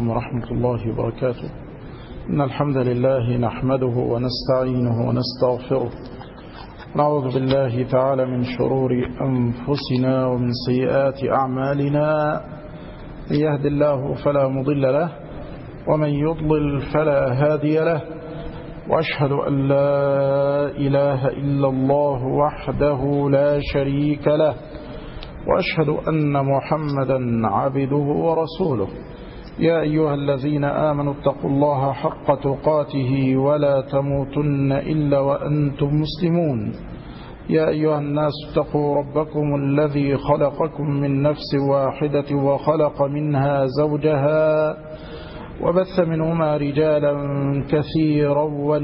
عليكم ورحمة الله وبركاته. إن الحمد لله نحمده ونستعينه ونستغفره، نعوذ بالله تعالى من شرور أنفسنا ومن سيئات أعمالنا. من يهد الله فلا مضل له ومن يضلل فلا هادي له، وأشهد أن لا إله إلا الله وحده لا شريك له، وأشهد أن محمدا عبده ورسوله. يا أيها الذين آمنوا اتقوا الله حق تقاته ولا تموتن إلا وأنتم مسلمون. يا أيها الناس اتقوا ربكم الذي خلقكم من نفس واحدة وخلق منها زوجها وبث منهما رجالا كثيرا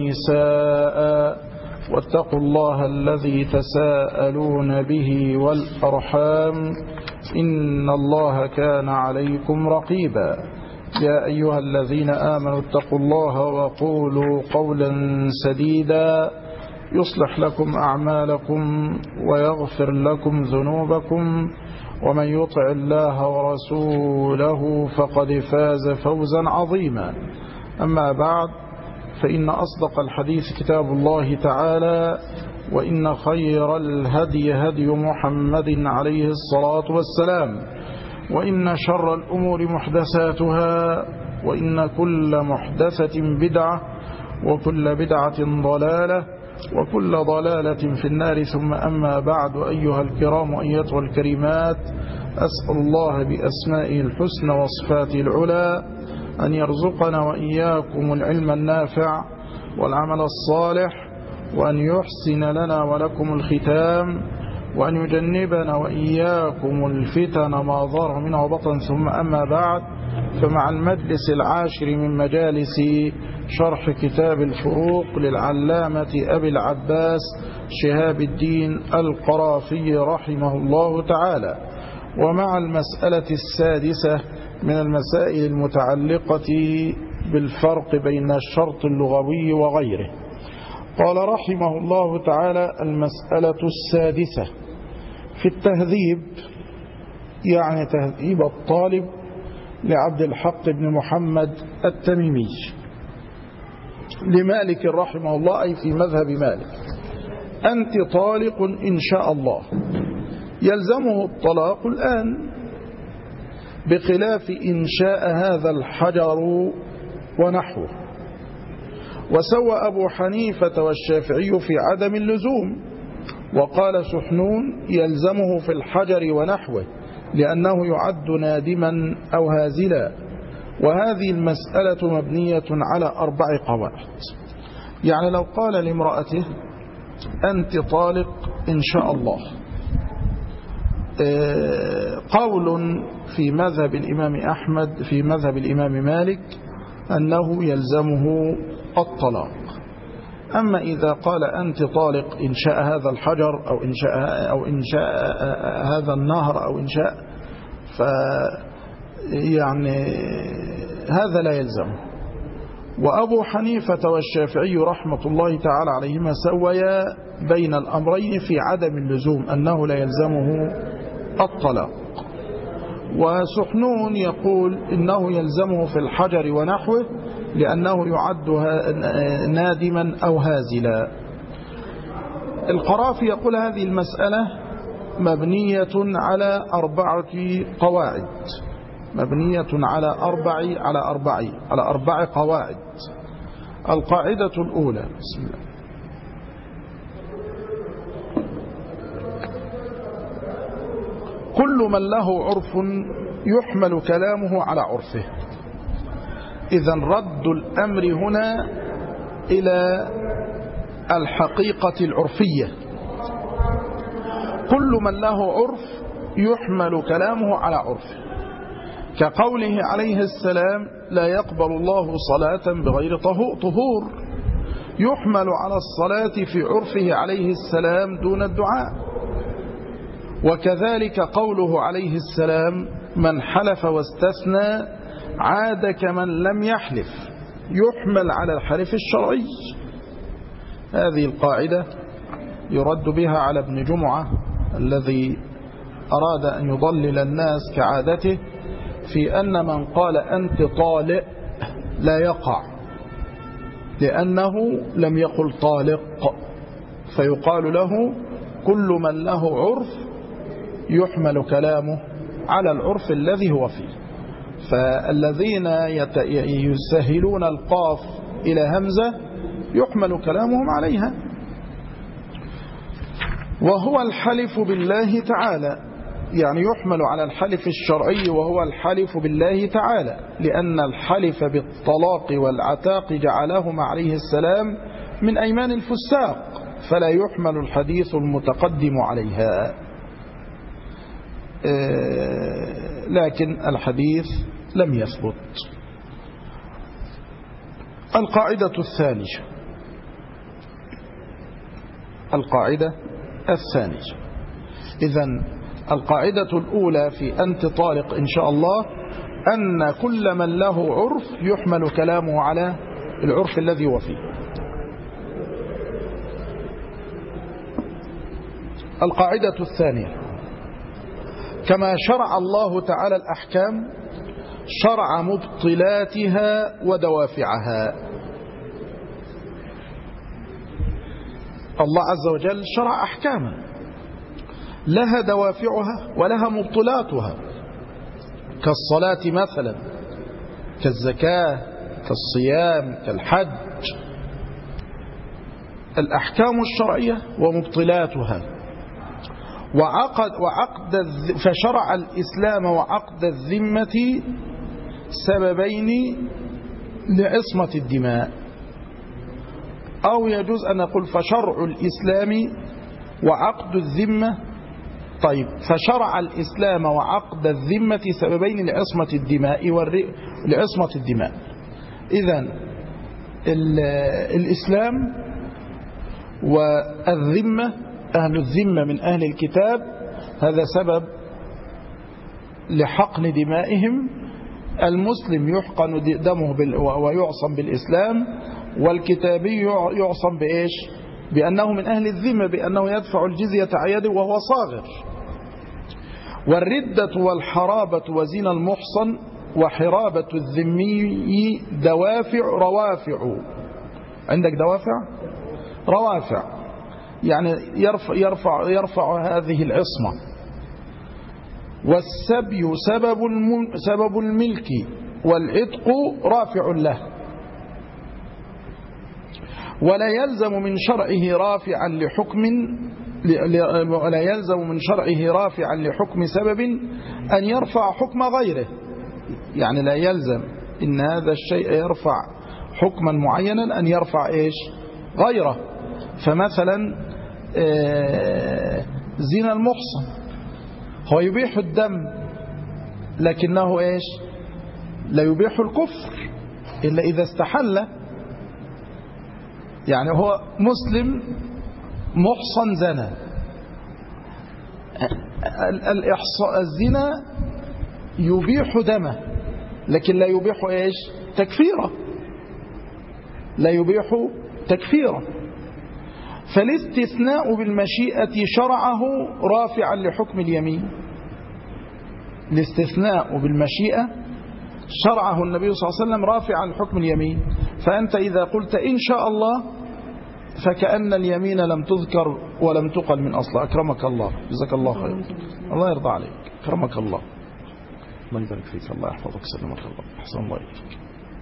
ونساء، واتقوا الله الذي تساءلون به والأرحام إن الله كان عليكم رقيبا. يا أيها الذين آمنوا اتقوا الله وقولوا قولا سديدا يصلح لكم أعمالكم ويغفر لكم ذنوبكم، ومن يطع الله ورسوله فقد فاز فوزا عظيما. أما بعد، فإن أصدق الحديث كتاب الله تعالى، وإن خير الهدي هدي محمد عليه الصلاة والسلام، وإن شر الأمور محدثاتها، وإن كل محدثة بدعة، وكل بدعة ضلالة، وكل ضلالة في النار. ثم أما بعد، أيها الكرام أيتها الكريمات، أسأل الله بأسمائه الحسنى وصفاته العلى أن يرزقنا وإياكم العلم النافع والعمل الصالح، وأن يحسن لنا ولكم الختام، وأن يجنبنا وإياكم الفتن ما ظهر منها وبطن. ثم أما بعد، فمع المجلس العاشر من مجالس شرح كتاب الفروق للعلامة أبي العباس شهاب الدين القرافي رحمه الله تعالى، ومع المسألة السادسة من المسائل المتعلقة بالفرق بين الشرط اللغوي وغيره. قال رحمه الله تعالى: المسألة السادسة في التهذيب، يعني تهذيب الطالب لعبد الحق بن محمد التميمي لمالك رحمه الله، أي في مذهب مالك: أنت طالق إن شاء الله. يلزمه الطلاق الآن، بخلاف إن شاء هذا الحجر ونحوه. وسوى أبو حنيفة والشافعي في عدم اللزوم، وقال سحنون: يلزمه في الحجر ونحوه لأنه يعد نادما أو هازلا. وهذه المسألة مبنية على 4 قواعد. يعني لو قال لامرأته: أنت طالق إن شاء الله، قول في مذهب الإمام أحمد، في مذهب الإمام مالك، أنه يلزمه الطلاق. أما إذا قال: أنت طالق إن شاء هذا الحجر أو إن شاء هذا النهر أو إن شاء، يعني هذا لا يلزمه. وأبو حنيفة والشافعي رحمة الله تعالى عليهما سويا بين الأمرين في عدم اللزوم، أنه لا يلزمه الطلاق. وسحنون يقول إنه يلزمه في الحجر ونحوه لأنه يعد نادما أو هازلا. القرافي يقول: هذه المسألة مبنية على 4 قواعد، مبنية على 4 قواعد. القاعدة الأولى: بسم الله. كل من له عرف يحمل كلامه على عرفه. إذن رد الأمر هنا إلى الحقيقة العرفية. كل من له عرف يحمل كلامه على عرفه، كقوله عليه السلام: لا يقبل الله صلاة بغير طهور، يحمل على الصلاة في عرفه عليه السلام دون الدعاء. وكذلك قوله عليه السلام: من حلف واستثنى عاد كمن لم يحلف، يحمل على الحلف الشرعي. هذه القاعدة يرد بها على ابن جمعة الذي أراد أن يضلل الناس كعادته، في أن من قال أنت طالق لا يقع، لأنه لم يقل طالق، فيقال له كل من له عرف يحمل كلامه على العرف الذي هو فيه. فالذين يسهلون القاف إلى همزة يحمل كلامهم عليها. وهو الحلف بالله تعالى، يعني يحمل على الحلف الشرعي وهو الحلف بالله تعالى، لأن الحلف بالطلاق والعتاق جعلهما عليه السلام من أيمان الفساق، فلا يحمل الحديث المتقدم عليها. لكن الحديث لم يثبت. القاعدة الثانية. إذن القاعدة الأولى في أنت طالق إن شاء الله أن كل من له عرف يحمل كلامه على العرف الذي هو فيه. القاعدة الثانية: كما شرع الله تعالى الأحكام شرع مبطلاتها ودوافعها. الله عز وجل شرع أحكاما لها دوافعها ولها مبطلاتها، كالصلاة مثلا، كالزكاة، كالصيام، كالحج. الأحكام الشرعية ومبطلاتها. فشرع الإسلام وعقد الذمة سببين لعصمة الدماء، أو يجوز أن نقول فشرع الإسلام وعقد الذمة. طيب، فشرع الإسلام وعقد الذمة سببين لعصمة الدماء لعصمة الدماء. إذن الإسلام والذمة، أهل الذمة من أهل الكتاب، هذا سبب لحقن دمائهم. المسلم يحقن دمه ويعصم بالإسلام، والكتابي يعصم بإيش؟ بأنه من أهل الذمة، بأنه يدفع الجزية عن يده وهو صاغر. والردة والحرابة وزنا المحصن وحرابة الذمي روافع. عندك دوافع؟ روافع، يعني يرفع هذه العصمة. والسبي سبب الملك، والعتق رافع له. ولا يلزم من شرعه رافعا لحكم سبب أن يرفع حكم غيره. يعني لا يلزم إن هذا الشيء يرفع حكما معينا أن يرفع إيش؟ غيره. فمثلا زنا المحصن هو يبيح الدم، لكنه إيش؟ لا يبيح الكفر إلا إذا استحل. يعني هو مسلم محصن زنا، الزنا يبيح دمه لكن لا يبيح إيش؟ تكفيره، لا يبيح تكفيره. فالاستثناء بالمشيئة شرعه رافعا لحكم اليمين. الاستثناء بالمشيئة شرعه النبي صلى الله عليه وسلم رافعا لحكم اليمين. فأنت إذا قلت إن شاء الله فكأن اليمين لم تذكر ولم تقل من أصل. أكرمك الله، جزاك الله خير، الله يرضى عليك، أكرمك الله، الله يبارك فيك، الله يحفظك، سلمك الله، أحسن الله إليك.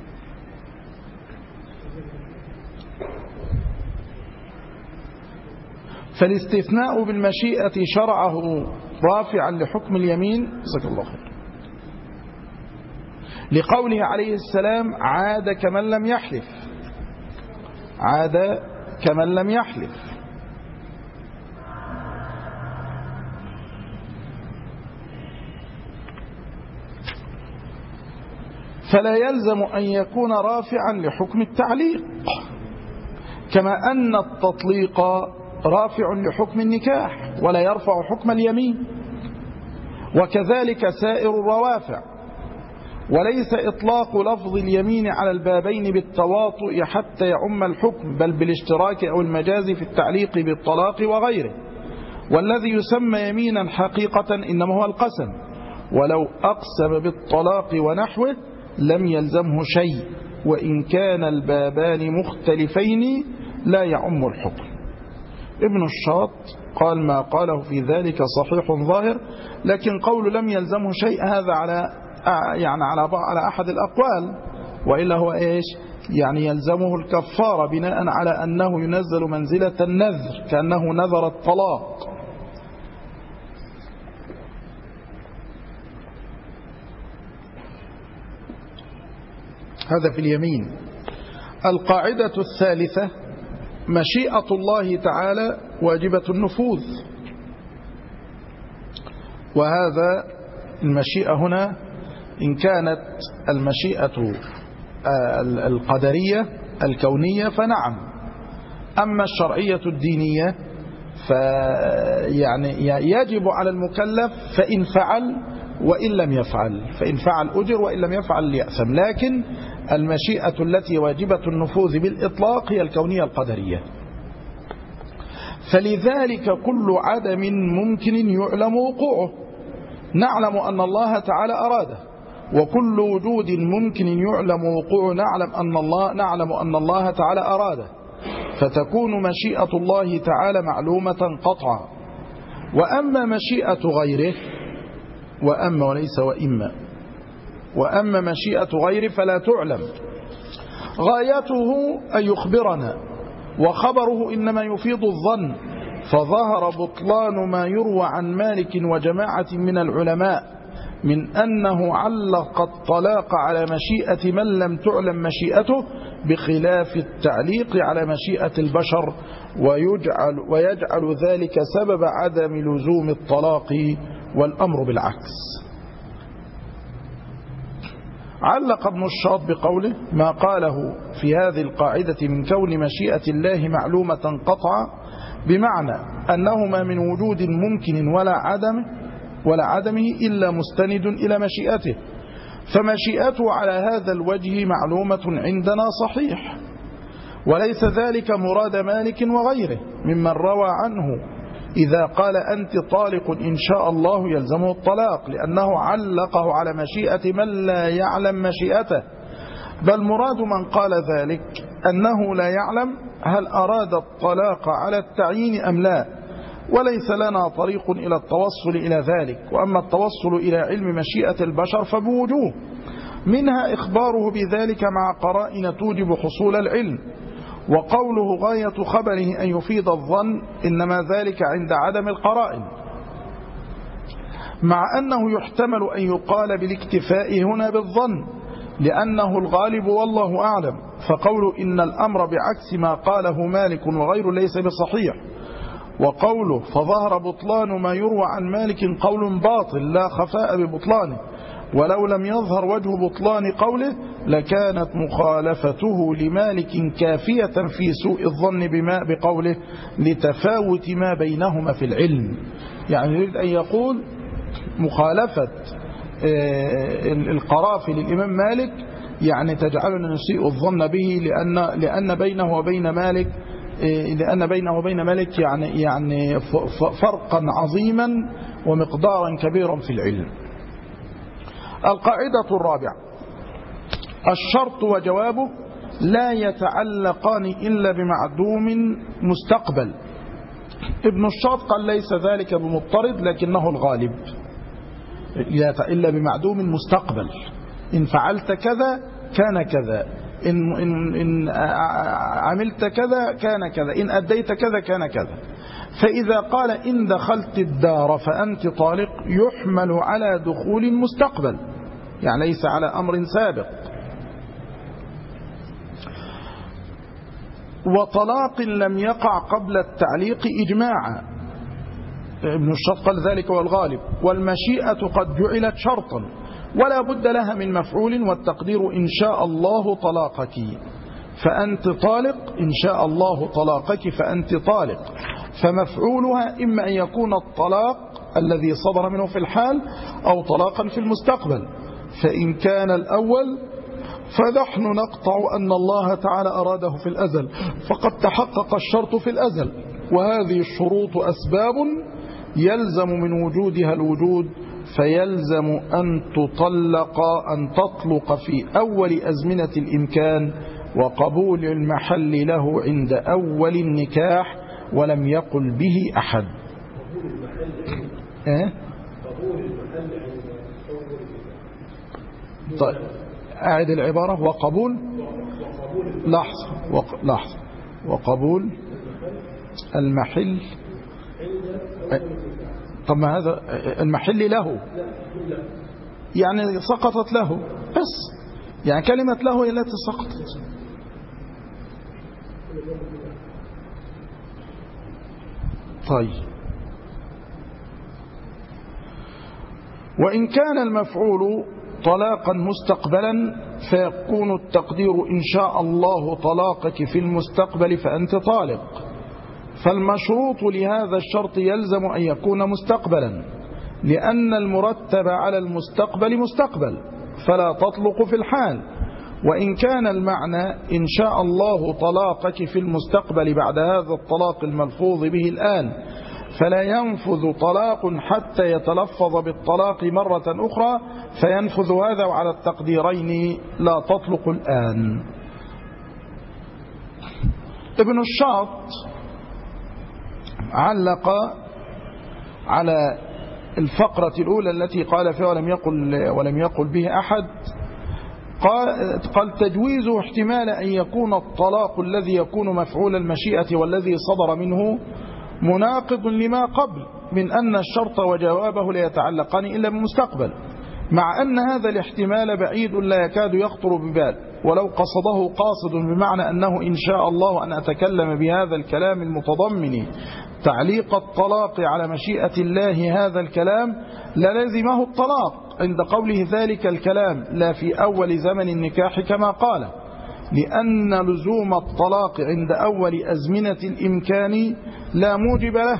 فالاستثناء بالمشيئة شرعه رافعا لحكم اليمين، جزاك الله خير، لقوله عليه السلام عاد كمن لم يحلف. عاد كمن لم يحلف. فلا يلزم أن يكون رافعا لحكم التعليق، كما أن التطليق رافع لحكم النكاح ولا يرفع حكم اليمين، وكذلك سائر الروافع. وليس إطلاق لفظ اليمين على البابين بالتواطؤ حتى يعم الحكم، بل بالاشتراك أو المجاز في التعليق بالطلاق وغيره. والذي يسمى يمينا حقيقة إنما هو القسم، ولو أقسم بالطلاق ونحوه لم يلزمه شيء، وإن كان البابان مختلفين لا يعم الحكم. ابن الشاط قال ما قاله في ذلك صحيح ظاهر، لكن قول لم يلزمه شيء هذا على أحد الأقوال، وإلا هو إيش؟ يعني يلزمه الكفارة بناء على أنه ينزل منزلة النذر، كأنه نذر الطلاق. هذا في اليمين. القاعدة الثالثة مشيئة الله تعالى واجبة النفوذ، وهذا المشيئة هنا إن كانت المشيئة القدرية الكونية فنعم، أما الشرعية الدينية فيعني يجب على المكلف فإن فعل وإن لم يفعل، فإن فعل أجر وإن لم يفعل يأثم. لكن المشيئة التي واجبة النفوذ بالإطلاق هي الكونية القدرية. فلذلك كل عدم ممكن يعلم وقوعه نعلم أن الله تعالى أراده، وكل وجود ممكن يعلم وقوعه نعلم أن الله تعالى أراده، فتكون مشيئة الله تعالى معلومة قطعا. وأما مشيئة غيره وأما مشيئة غيره فلا تعلم، غايته أن يخبرنا، وخبره إنما يفيض الظن، فظهر بطلان ما يروى عن مالك وجماعة من العلماء من أنه علق الطلاق على مشيئة من لم تعلم مشيئته، بخلاف التعليق على مشيئة البشر، ويجعل ذلك سبب عدم لزوم الطلاق، والأمر بالعكس. علق ابن الشاط بقوله ما قاله في هذه القاعدة من كون مشيئة الله معلومة قطعا، بمعنى أنه ما من وجود ممكن ولا عدمه إلا مستند إلى مشيئته، فمشيئته على هذا الوجه معلومة عندنا صحيح، وليس ذلك مراد مالك وغيره ممن روى عنه إذا قال أنت طالق إن شاء الله يلزمه الطلاق، لأنه علقه على مشيئة من لا يعلم مشيئته، بل مراد من قال ذلك أنه لا يعلم هل أراد الطلاق على التعيين أم لا، وليس لنا طريق إلى التوصل إلى ذلك. وأما التوصل إلى علم مشيئة البشر فبوجوه، منها إخباره بذلك مع قرائن توجب حصول العلم، وقوله غاية خبره أن يفيد الظن إنما ذلك عند عدم القرائن، مع أنه يحتمل أن يقال بالاكتفاء هنا بالظن لأنه الغالب والله أعلم، فقوله إن الأمر بعكس ما قاله مالك وغيره ليس بصحيح، وقوله فظهر بطلان ما يروى عن مالك قول باطل لا خفاء ببطلانه، ولو لم يظهر وجه بطلان قوله لكانت مخالفته لمالك كافية في سوء الظن بقوله لتفاوت ما بينهما في العلم. يعني يريد أن يقول مخالفة القرافي للإمام مالك يعني تجعلنا نسيء الظن به، لأن بينه وبين مالك يعني فرقا عظيما ومقدارا كبيرا في العلم. القاعدة الرابعة الشرط وجوابه لا يتعلقان إلا بمعدوم مستقبل. ابن الشاط قال ليس ذلك بمضطرد لكنه الغالب، إلا بمعدوم مستقبل، إن فعلت كذا كان كذا، إن عملت كذا كان كذا، إن أديت كذا كان كذا. فإذا قال إن دخلت الدار فأنت طالق يحمل على دخول مستقبل، يعني ليس على أمر سابق. وطلاق لم يقع قبل التعليق إجماعا، ابن الشاط قال ذلك والغالب، والمشيئة قد جعلت شرطا ولا بد لها من مفعول، والتقدير إن شاء الله طلاقك فأنت طالق، إن شاء الله طلاقك فأنت طالق، فمفعولها إما أن يكون الطلاق الذي صدر منه في الحال أو طلاقا في المستقبل. فإن كان الأول فنحن نقطع أن الله تعالى أراده في الأزل، فقد تحقق الشرط في الأزل، وهذه الشروط أسباب يلزم من وجودها الوجود، فيلزم أن تطلق في أول أزمنة الإمكان وقبول المحل له عند أول النكاح ولم يقل به أحد. طيب أعد العبارة. وقبول لحظة وقبول المحل. طب ما هذا المحل له يعني سقطت له بس، يعني كلمة له هي التي سقطت. طيب وإن كان المفعول طلاقا مستقبلا فيكون التقدير إن شاء الله طلاقك في المستقبل فأنت طالق، فالمشروط لهذا الشرط يلزم أن يكون مستقبلا، لأن المرتب على المستقبل مستقبل فلا تطلق في الحال. وإن كان المعنى إن شاء الله طلاقك في المستقبل بعد هذا الطلاق الملفوظ به الآن، فلا ينفذ طلاق حتى يتلفظ بالطلاق مرة أخرى، فينفذ هذا وعلى التقديرين لا تطلق الآن. ابن الشاط علق على الفقرة الأولى التي قال فيها ولم يقل به أحد، قال تجويزه احتمال أن يكون الطلاق الذي يكون مفعول المشيئة والذي صدر منه مناقض لما قبل من أن الشرط وجوابه لا يتعلقان إلا بالمستقبل، مع أن هذا الاحتمال بعيد لا يكاد يخطر ببال، ولو قصده قاصد بمعنى أنه إن شاء الله أن أتكلم بهذا الكلام المتضمن تعليق الطلاق على مشيئة الله هذا الكلام للزمه الطلاق عند قوله ذلك الكلام لا في أول زمن النكاح كما قال، لأن لزوم الطلاق عند أول أزمنة الإمكان لا موجب له،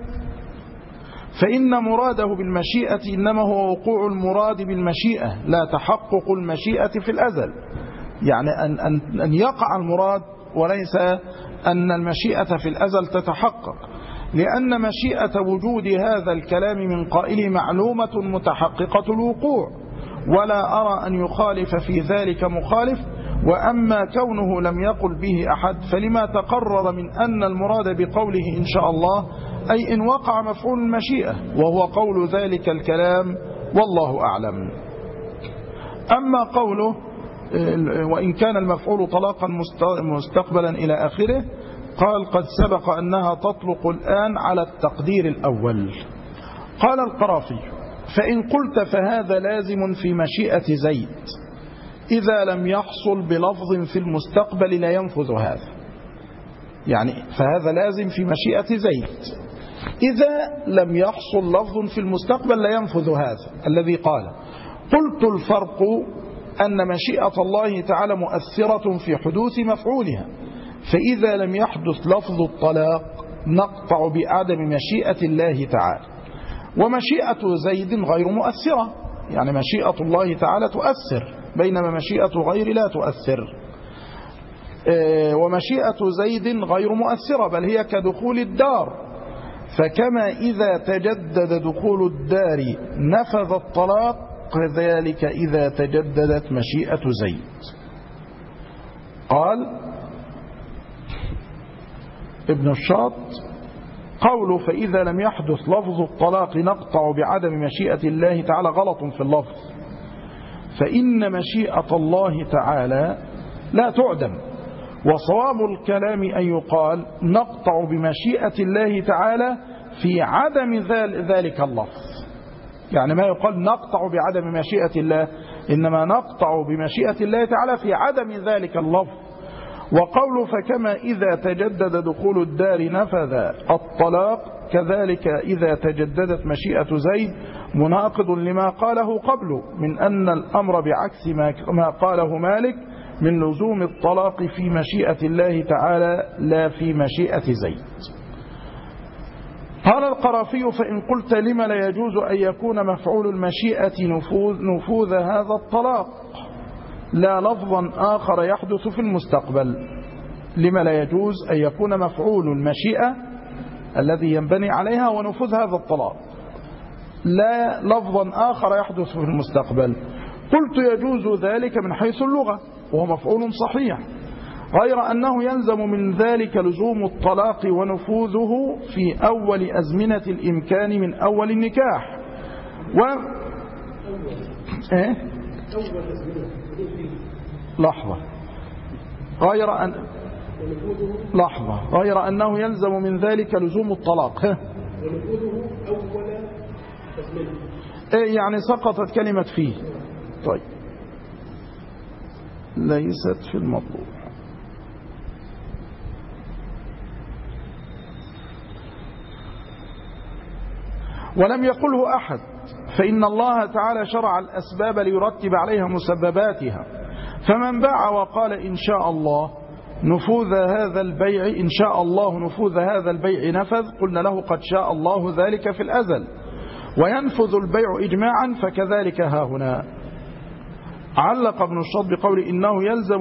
فإن مراده بالمشيئة إنما هو وقوع المراد بالمشيئة لا تحقق المشيئة في الأزل، يعني أن يقع المراد وليس أن المشيئة في الأزل تتحقق، لأن مشيئة وجود هذا الكلام من قائله معلومة متحققة الوقوع، ولا أرى أن يخالف في ذلك مخالف. وأما كونه لم يقل به أحد فلما تقرر من أن المراد بقوله إن شاء الله أي إن وقع مفعول المشيئة، وهو قول ذلك الكلام والله أعلم. أما قوله وإن كان المفعول طلاقا مستقبلا إلى آخره، قال قد سبق أنها تطلق الآن على التقدير الأول. قال القرافي فإن قلت فهذا لازم في مشيئة زيد إذا لم يحصل بلفظ في المستقبل لا ينفذ هذا، يعني فهذا لازم في مشيئة زيد إذا لم يحصل لفظ في المستقبل لا ينفذ هذا الذي قال. قلت الفرق أن مشيئة الله تعالى مؤثرة في حدوث مفعولها، فإذا لم يحدث لفظ الطلاق نقطع بعدم مشيئة الله تعالى، ومشيئة زيد غير مؤثرة، يعني مشيئة الله تعالى تؤثر بينما مشيئة غير لا تؤثر. ومشيئة زيد غير مؤثرة بل هي كدخول الدار، فكما إذا تجدد دخول الدار نفذ الطلاق كذلك إذا تجددت مشيئة زيد. قال ابن الشاط قوله فإذا لم يحدث لفظ الطلاق نقطع بعدم مشيئة الله تعالى غلط في اللفظ، فإن مشيئة الله تعالى لا تعدم، وصواب الكلام أن يقال نقطع بمشيئة الله تعالى في عدم ذلك اللفظ، يعني ما يقال نقطع بعدم مشيئة الله، إنما نقطع بمشيئة الله تعالى في عدم ذلك اللفظ. وقوله فكما إذا تجدد دخول الدار نفذ الطلاق كذلك إذا تجددت مشيئة زيد مناقض لما قاله قبله من أن الأمر بعكس ما قاله مالك من لزوم الطلاق في مشيئة الله تعالى لا في مشيئة زيد. قال القرافي فإن قلت لم لا يجوز أن يكون مفعول المشيئة نفوذ هذا الطلاق لا لفظا آخر يحدث في المستقبل، لما لا يجوز أن يكون مفعول المشيئة الذي ينبني عليها ونفوذ هذا الطلاق لا لفظا آخر يحدث في المستقبل. قلت يجوز ذلك من حيث اللغة وهو مفعول صحيح، غير أنه يلزم من ذلك لزوم الطلاق ونفوذه في أول أزمنة الإمكان من أول النكاح. غير أنه يلزم من ذلك لزوم الطلاق ونفوذه أول أزمنة، يعني سقطت كلمة فيه. طيب ليست في المطلوب. ولم يقله أحد، فإن الله تعالى شرع الأسباب ليرتب عليها مسبباتها، فمن باع وقال إن شاء الله نفوذ هذا البيع نفذ، قلنا له قد شاء الله ذلك في الأزل، وينفذ البيع إجماعا، فكذلك ها هنا. علق ابن الشاط بقول إنه يلزم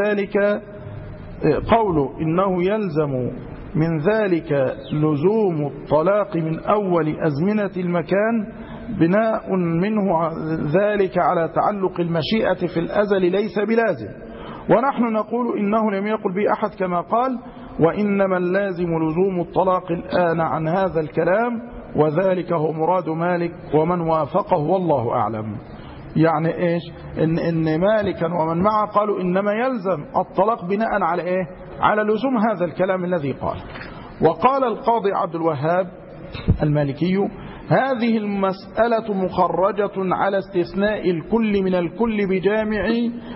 من ذلك لزوم الطلاق من أول أزمنة المكان، بناء منه ذلك على تعلق المشيئة في الأزل ليس بلازم، ونحن نقول إنه لم يقل به أحد كما قال، وإنما اللازم لزوم الطلاق الآن عن هذا الكلام، وذلك هو مراد مالك ومن وافقه والله أعلم. يعني إيش؟ إن مالكا ومن معه قالوا إنما يلزم الطلاق بناء على إيه؟ على لزوم هذا الكلام الذي قال. وقال القاضي عبد الوهاب المالكي هذه المسألة مخرجة على استثناء الكل من الكل بجامع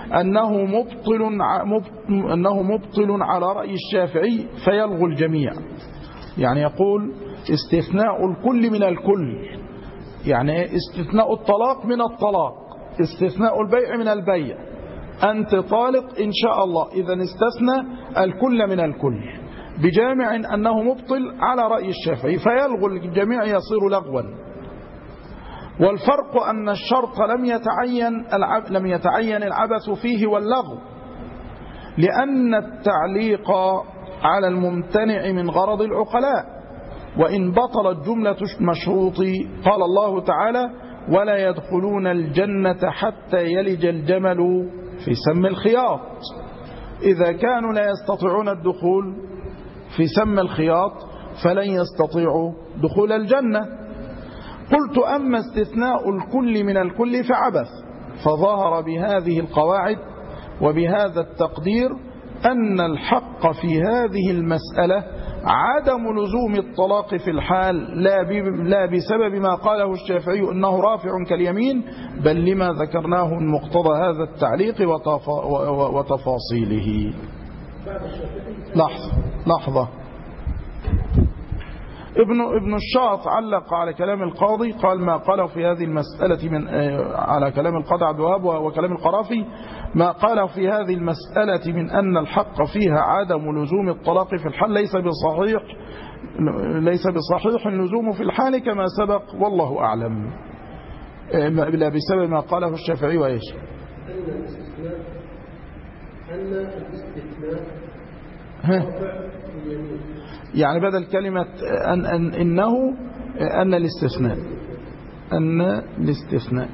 أنه مبطل على رأي الشافعي فيلغو الجميع. يعني يقول استثناء الكل من الكل، يعني استثناء الطلاق من الطلاق، استثناء البيع من البيع. أنت طالق إن شاء الله، إذا استثنى الكل من الكل بجامع أنه مبطل على رأي الشافعي فيلغو الجميع يصير لغوا. والفرق أن الشرط لم يتعين العبث فيه واللغو، لأن التعليق على الممتنع من غرض العقلاء، وإن بطلت جملة مشروط قال الله تعالى ولا يدخلون الجنة حتى يلج الجمل في سم الخياط. إذا كانوا لا يستطيعون الدخول في سم الخياط فلن يستطيعوا دخول الجنة. قلت أما استثناء الكل من الكل فعبث، فظهر بهذه القواعد وبهذا التقدير أن الحق في هذه المسألة عدم لزوم الطلاق في الحال، لا بسبب ما قاله الشافعي أنه رافع كاليمين، بل لما ذكرناه من مقتضى هذا التعليق وتفاصيله. لحظة. ابن الشاط علق على كلام القاضي، قال ما قاله في هذه المسألة على كلام القاضي عبد الوهاب وكلام القرافي، ما قاله في هذه المسألة من أن الحق فيها عدم لزوم الطلاق في الحال ليس بصحيح اللزوم في الحال كما سبق والله أعلم، لا بسبب ما قاله الشافعي وإيش أن الاستثناء يعني بدل كلمة أن الاستثناء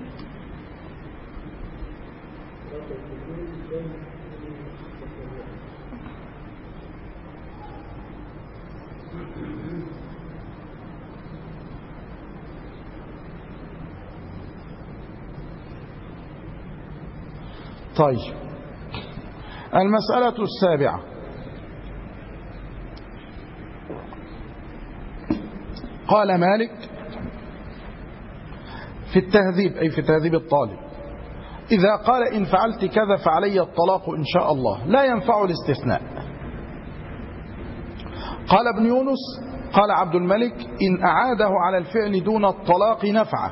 طيب. المسألة السابعة قال مالك في التهذيب، أي في تهذيب الطالب، إذا قال إن فعلت كذا فعلي الطلاق إن شاء الله لا ينفع الاستثناء. قال ابن يونس قال عبد الملك إن أعاده على الفعل دون الطلاق نفعه،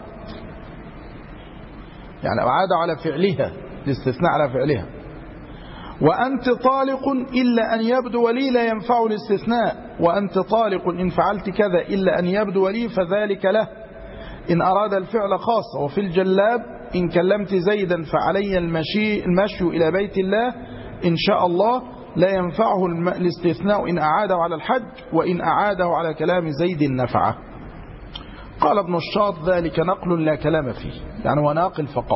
يعني أعاد على فعلها، الاستثناء على فعلها. وأنت طالق إلا أن يبدو لي لا ينفع الاستثناء، وأنت طالق إن فعلت كذا إلا أن يبدو لي فذلك له إن أراد الفعل خاصة. وفي الجلاب إن كلمت زيدا فعلي المشي إلى بيت الله إن شاء الله لا ينفعه الاستثناء إن أعاده على الحج، وإن أعاده على كلام زيد نفعه. قال ابن الشاط ذلك نقل لا كلام فيه، يعني وناقل فقط.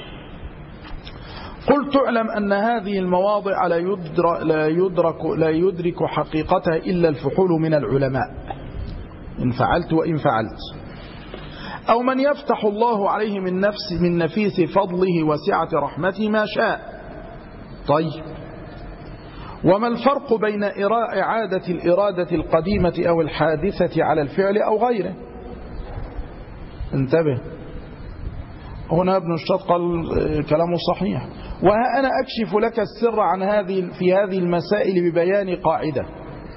قلت اعلم أن هذه المواضع لا يدرك حقيقتها إلا الفحول من العلماء، إن فعلت وإن فعلت، أو من يفتح الله عليه من نفيس فضله وسعة رحمته ما شاء. طيب، وما الفرق بين إعادة الإرادة القديمة أو الحادثة على الفعل أو غيره؟ انتبه، هنا ابن الشاط قال كلامه صحيح. وها أنا أكشف لك السر عن في هذه المسائل ببيان قاعدة،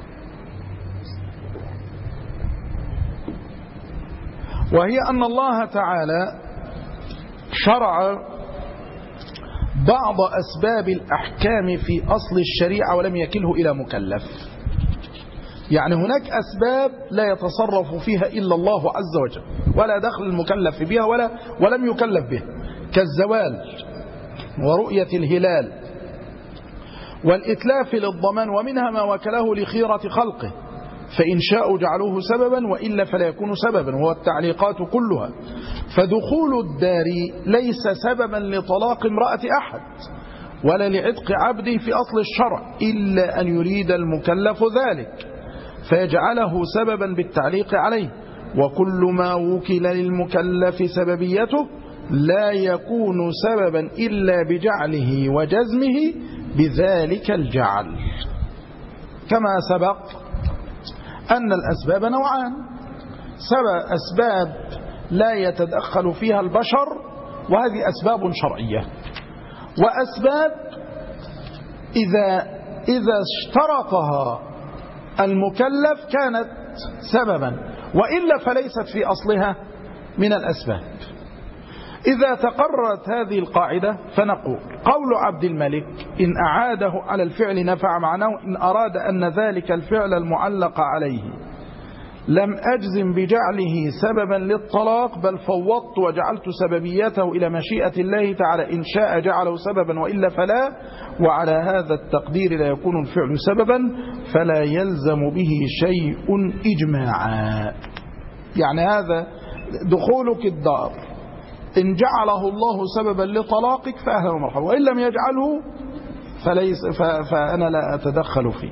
وهي أن الله تعالى شرع بعض أسباب الأحكام في أصل الشريعة ولم يكله إلى مكلف. يعني هناك أسباب لا يتصرف فيها إلا الله عز وجل، ولا دخل المكلف بها ولم يكلف بها، كالزوال ورؤية الهلال والإتلاف للضمان، ومنها ما وكله لخيرة خلقه، فإن شاءوا جعلوه سببا وإلا فلا يكون سببا، وهو التعليقات كلها. فدخول الدار ليس سببا لطلاق امرأة أحد ولا لعتق عبده في أصل الشرع، إلا أن يريد المكلف ذلك فيجعله سببا بالتعليق عليه. وكل ما وكل للمكلف سببيته لا يكون سببا إلا بجعله وجزمه بذلك الجعل. كما سبق أن الأسباب نوعان: أسباب لا يتدخل فيها البشر وهذه أسباب شرعية، وأسباب إذا اشترطها المكلف كانت سببا وإلا فليست في أصلها من الأسباب. إذا تقررت هذه القاعدة فنقول قول عبد الملك إن أعاده على الفعل نفع معناه إن أراد أن ذلك الفعل المعلق عليه لم أجزم بجعله سببا للطلاق، بل فوضت وجعلت سببيته إلى مشيئة الله تعالى، إن شاء جعله سببا وإلا فلا، وعلى هذا التقدير لا يكون الفعل سببا فلا يلزم به شيء إجماعا. يعني هذا دخولك الدار إن جعله الله سببا لطلاقك فأهلا ومرحبا، وإن لم يجعله فأنا لا أتدخل فيه.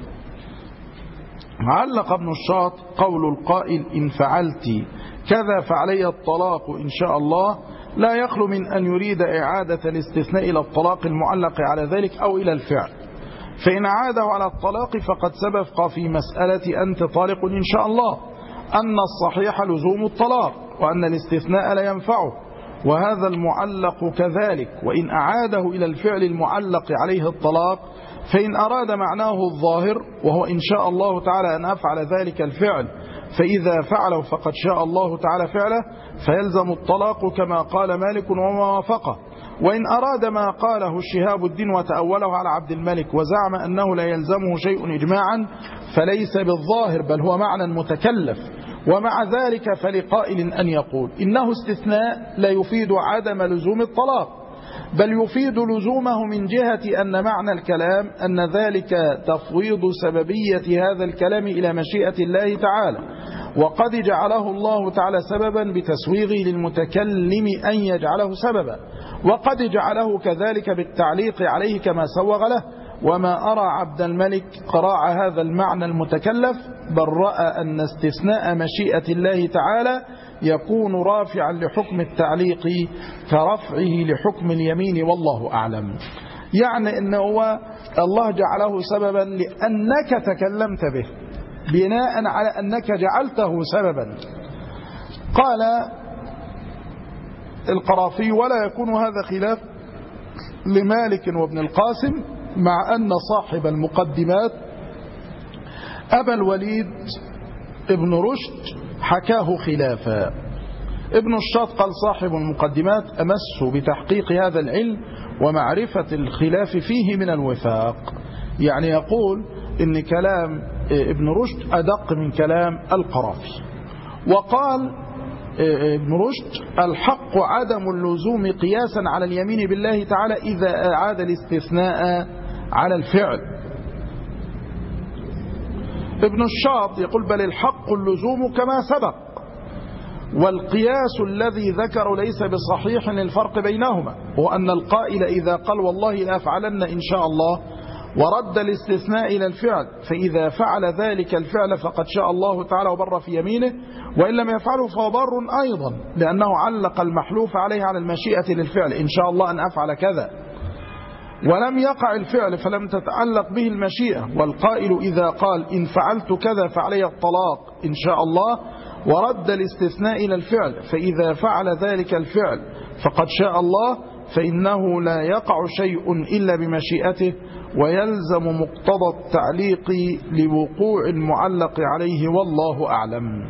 علق ابن الشاط قول القائل إن فعلت كذا فعلي الطلاق إن شاء الله لا يخلو من أن يريد إعادة الاستثناء إلى الطلاق المعلق على ذلك أو إلى الفعل، فإن عاده على الطلاق فقد سبق في مسألة أنت طالق إن شاء الله أن الصحيح لزوم الطلاق وأن الاستثناء لا ينفعه، وهذا المعلق كذلك. وإن أعاده إلى الفعل المعلق عليه الطلاق فإن أراد معناه الظاهر وهو إن شاء الله تعالى أن أفعل ذلك الفعل، فإذا فعله فقد شاء الله تعالى فعله فيلزم الطلاق كما قال مالك وما وافقه. وإن أراد ما قاله شهاب الدين وتأوله على عبد الملك وزعم أنه لا يلزمه شيء إجماعا فليس بالظاهر بل هو معنى متكلف، ومع ذلك فلقائل أن يقول إنه استثناء لا يفيد عدم لزوم الطلاق، بل يفيد لزومه من جهة أن معنى الكلام أن ذلك تفويض سببية هذا الكلام إلى مشيئة الله تعالى، وقد جعله الله تعالى سببا بتسويغه للمتكلم أن يجعله سببا، وقد جعله كذلك بالتعليق عليه كما سوغ له. وما أرى عبد الملك قراء هذا المعنى المتكلف، بل رأى أن استثناء مشيئة الله تعالى يكون رافعا لحكم التعليق كرفعه لحكم اليمين، والله أعلم. يعني أنه الله جعله سببا لأنك تكلمت به بناء على أنك جعلته سببا. قال القرافي ولا يكون هذا خلاف لمالك وابن القاسم، مع أن صاحب المقدمات أبا الوليد ابن رشد حكاه خلافا. ابن الشاط قال صاحب المقدمات أمس بتحقيق هذا العلم ومعرفة الخلاف فيه من الوفاق، يعني يقول إن كلام ابن رشد أدق من كلام القرافي. وقال ابن رشد الحق عدم اللزوم قياسا على اليمين بالله تعالى إذا أعاد الاستثناء على الفعل. ابن الشاط يقول بل الحق اللزوم كما سبق، والقياس الذي ذكر ليس بصحيح للفرق بينهما، وأن القائل إذا قال والله لأفعلن إن شاء الله ورد الاستثناء إلى الفعل، فإذا فعل ذلك الفعل فقد شاء الله تعالى وبر في يمينه، وإن لم يفعله فهو بر أيضا، لأنه علق المحلوف عليه على المشيئة للفعل، إن شاء الله أن أفعل كذا، ولم يقع الفعل فلم تتعلق به المشيئة. والقائل إذا قال إن فعلت كذا فعلي الطلاق إن شاء الله ورد الاستثناء إلى الفعل، فإذا فعل ذلك الفعل فقد شاء الله، فإنه لا يقع شيء إلا بمشيئته، ويلزم مقتضى التعليق لوقوع المعلق عليه، والله أعلم.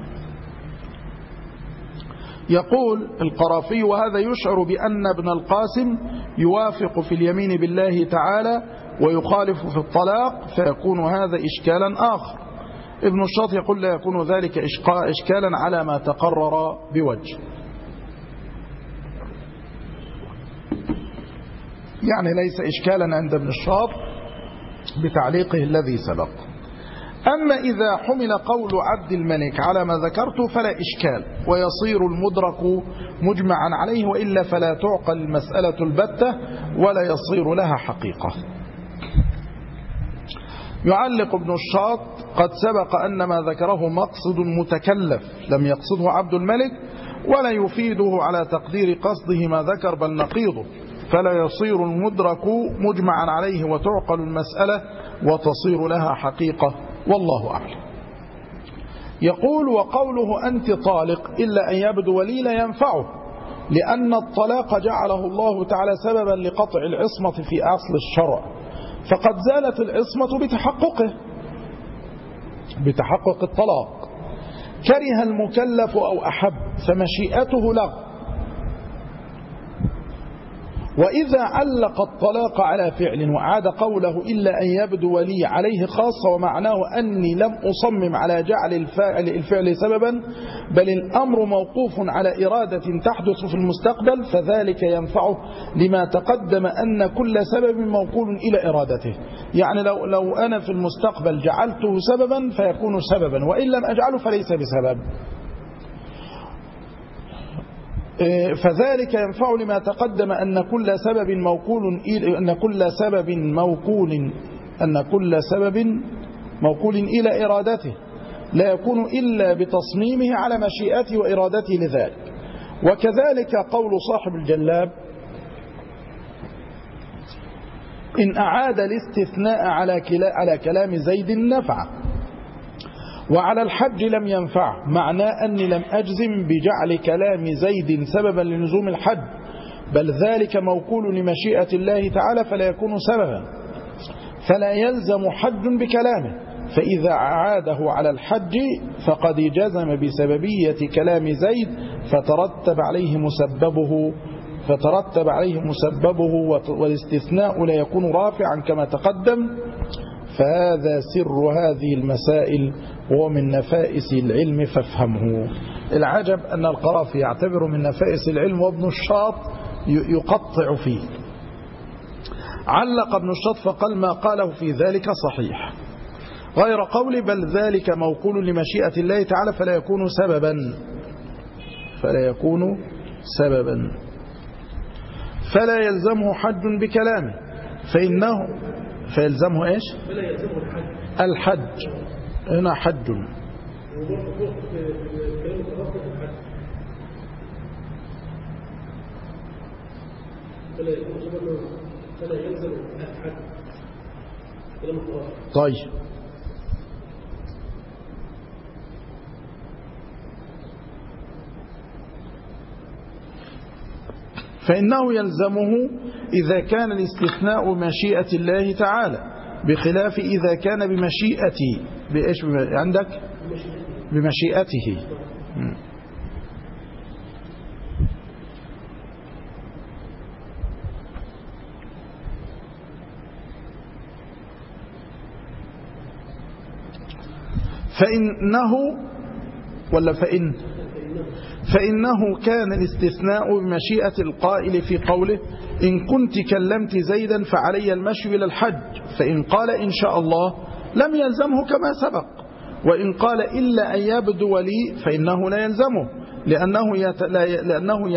يقول القرافي: وهذا يشعر بأن ابن القاسم يوافق في اليمين بالله تعالى ويخالف في الطلاق، فيكون هذا إشكالا آخر. ابن الشاط يقول: لا يكون ذلك إشكالا على ما تقرر بوجه، يعني ليس إشكالا عند ابن الشاط بتعليقه الذي سبق. أما إذا حمل قول عبد الملك على ما ذكرت فلا إشكال، ويصير المدرك مجمعا عليه، وإلا فلا تعقل المسألة البتة ولا يصير لها حقيقة. يعلق ابن الشاط: قد سبق أن ما ذكره مقصد متكلف لم يقصده عبد الملك، ولا يفيده على تقدير قصده ما ذكر بل نقيضه، فلا يصير المدرك مجمعا عليه وتعقل المسألة وتصير لها حقيقة، والله أعلم. يقول: وقوله أنت طالق إلا أن يبدو لي لا ينفعه، لأن الطلاق جعله الله تعالى سببا لقطع العصمة في أصل الشرع، فقد زالت العصمة بتحقق الطلاق. كره المكلف أو أحب فمشيئته له. وإذا علق الطلاق على فعل وعاد قوله إلا أن يبدو لي عليه خاصة، ومعناه أني لم أصمم على جعل الفعل سببا، بل الأمر موقوف على إرادة تحدث في المستقبل، فذلك ينفعه لما تقدم أن كل سبب موكول إلى إرادته. يعني لو أنا في المستقبل جعلته سببا فيكون سببا، وإن لم أجعله فليس بسبب، فذلك ينفع لما تقدم أن كل سبب موكول إلى إرادته لا يكون إلا بتصميمه على مشيئته وإرادته لذلك. وكذلك قول صاحب الجلاب: إن أعاد الاستثناء على كلام زيد نفع، وعلى الحج لم ينفع، معناه أني لم أجزم بجعل كلام زيد سببا لنزوم الحج، بل ذلك موكول لمشيئة الله تعالى فلا يكون سببا، فلا يلزم حج بكلامه، فإذا عاده على الحج فقد جزم بسببية كلام زيد فترتب عليه مسببه والاستثناء لا يكون رافعا كما تقدم. فهذا سر هذه المسائل وهو من نفائس العلم فافهمه. العجب أن القرافي يعتبر من نفائس العلم وابن الشاط يقطع فيه. علق ابن الشاط فقال: ما قاله في ذلك صحيح، غير قول بل ذلك موكول لمشيئة الله تعالى فلا يكون سببا فلا يلزمه حج بكلامه، فيلزمه ايش؟ فلا يلزمه الحج. هنا حج فلا يلزم الحج. طيب، فإنه يلزمه إذا كان الاستثناء مشيئة الله تعالى، بخلاف إذا كان بإيش عندك؟ بمشيئته. فإنه كان الاستثناء بمشيئة القائل في قوله: إن كنت كلمت زيدا فعلي المشي إلى الحج، فإن قال إن شاء الله لم يلزمه كما سبق، وإن قال إلا أن يبدو لي فإنه لا يلزمه، لأنه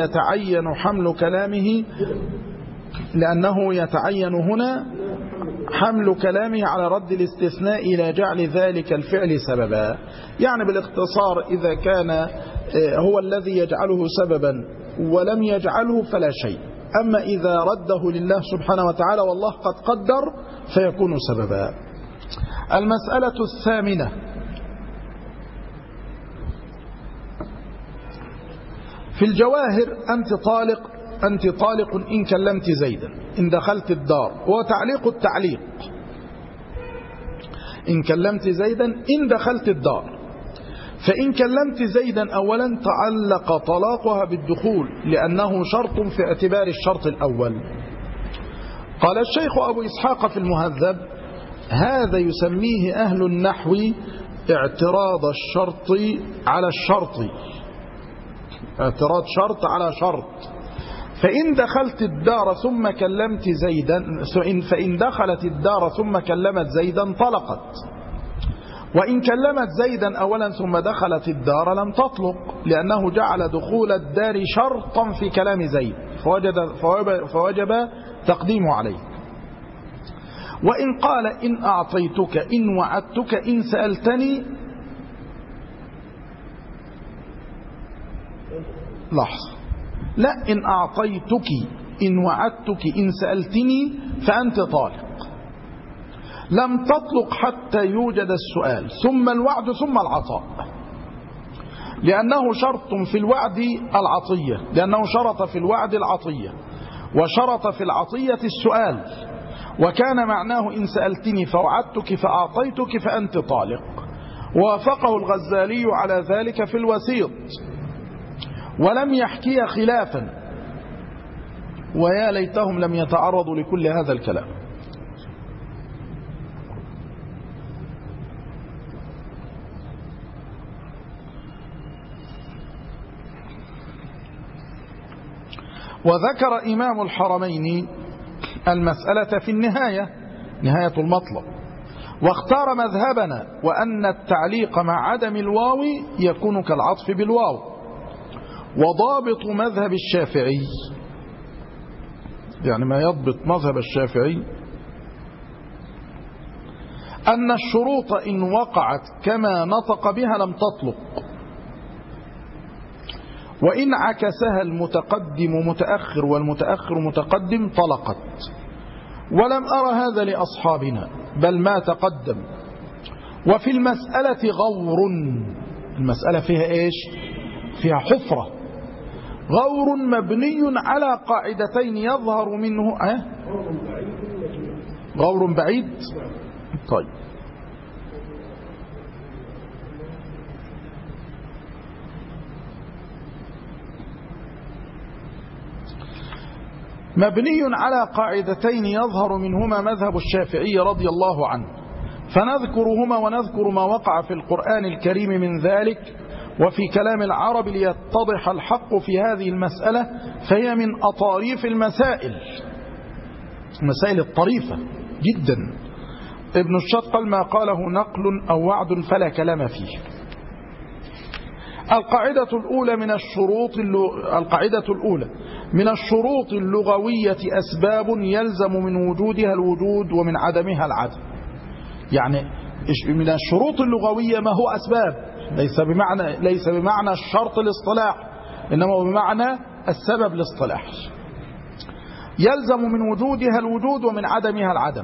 يتعين هنا حمل كلامه على رد الاستثناء إلى جعل ذلك الفعل سببا. يعني بالاختصار إذا كان هو الذي يجعله سببا ولم يجعله فلا شيء، أما إذا رده لله سبحانه وتعالى والله قد قدر فيكون سببا. المسألة الثامنة: في الجواهر أنت طالق إن كلمت زيدا إن دخلت الدار، هو تعليق التعليق، إن كلمت زيدا إن دخلت الدار. فإن كلمت زيدا أولا تعلق طلاقها بالدخول لأنه شرط في اعتبار الشرط الأول. قال الشيخ أبو إسحاق في المهذب: هذا يسميه أهل النحو اعتراض الشرط على الشرط، اعتراض شرط على شرط. فإن دخلت الدار ثم كلمت زيدا، فإن دخلت الدار ثم كلمت زيدا طلقت، وإن كلمت زيدا أولا ثم دخلت الدار لم تطلق، لأنه جعل دخول الدار شرطا في كلام زيد فوجب تقديمه عليه. وإن قال إن أعطيتك إن وعدتك إن سألتني، لحظة، لا، إن أعطيتك إن وعدتك إن سألتني فأنت طالق، لم تطلق حتى يوجد السؤال ثم الوعد ثم العطاء، لأنه شرط في الوعد العطية، لأنه شرط في الوعد العطية وشرط في العطية السؤال، وكان معناه إن سألتني فوعدتك فأعطيتك فأنت طالق. ووافقه الغزالي على ذلك في الوسيط ولم يحكي خلافا، ويا ليتهم لم يتعرضوا لكل هذا الكلام. وذكر إمام الحرمين المسألة في النهاية، نهاية المطلب، واختار مذهبنا وأن التعليق مع عدم الواو يكون كالعطف بالواو. وضابط مذهب الشافعي، يعني ما يضبط مذهب الشافعي، أن الشروط إن وقعت كما نطق بها لم تطلق، وإن عكسها المتقدم متأخر والمتأخر متقدم طلقت. ولم أرى هذا لأصحابنا بل ما تقدم. وفي المسألة غور، المسألة فيها إيش؟ فيها حفرة، غور مبني على قاعدتين يظهر منه غور بعيد. طيب، مبني على قاعدتين يظهر منهما مذهب الشافعي رضي الله عنه، فنذكرهما ونذكر ما وقع في القرآن الكريم من ذلك وفي كلام العرب ليتضح الحق في هذه المسألة، فهي من أطاريف المسائل الطريفة جدا. ابن الشط قال ما قاله نقل أو وعد فلا كلام فيه. القاعدة الأولى من الشروط اللغوية أسباب يلزم من وجودها الوجود ومن عدمها العدم. يعني من الشروط اللغوية ما هو أسباب، ليس بمعنى الشرط الاصطلاح، إنما بمعنى السبب الاصطلاح. يلزم من وجودها الوجود ومن عدمها العدم.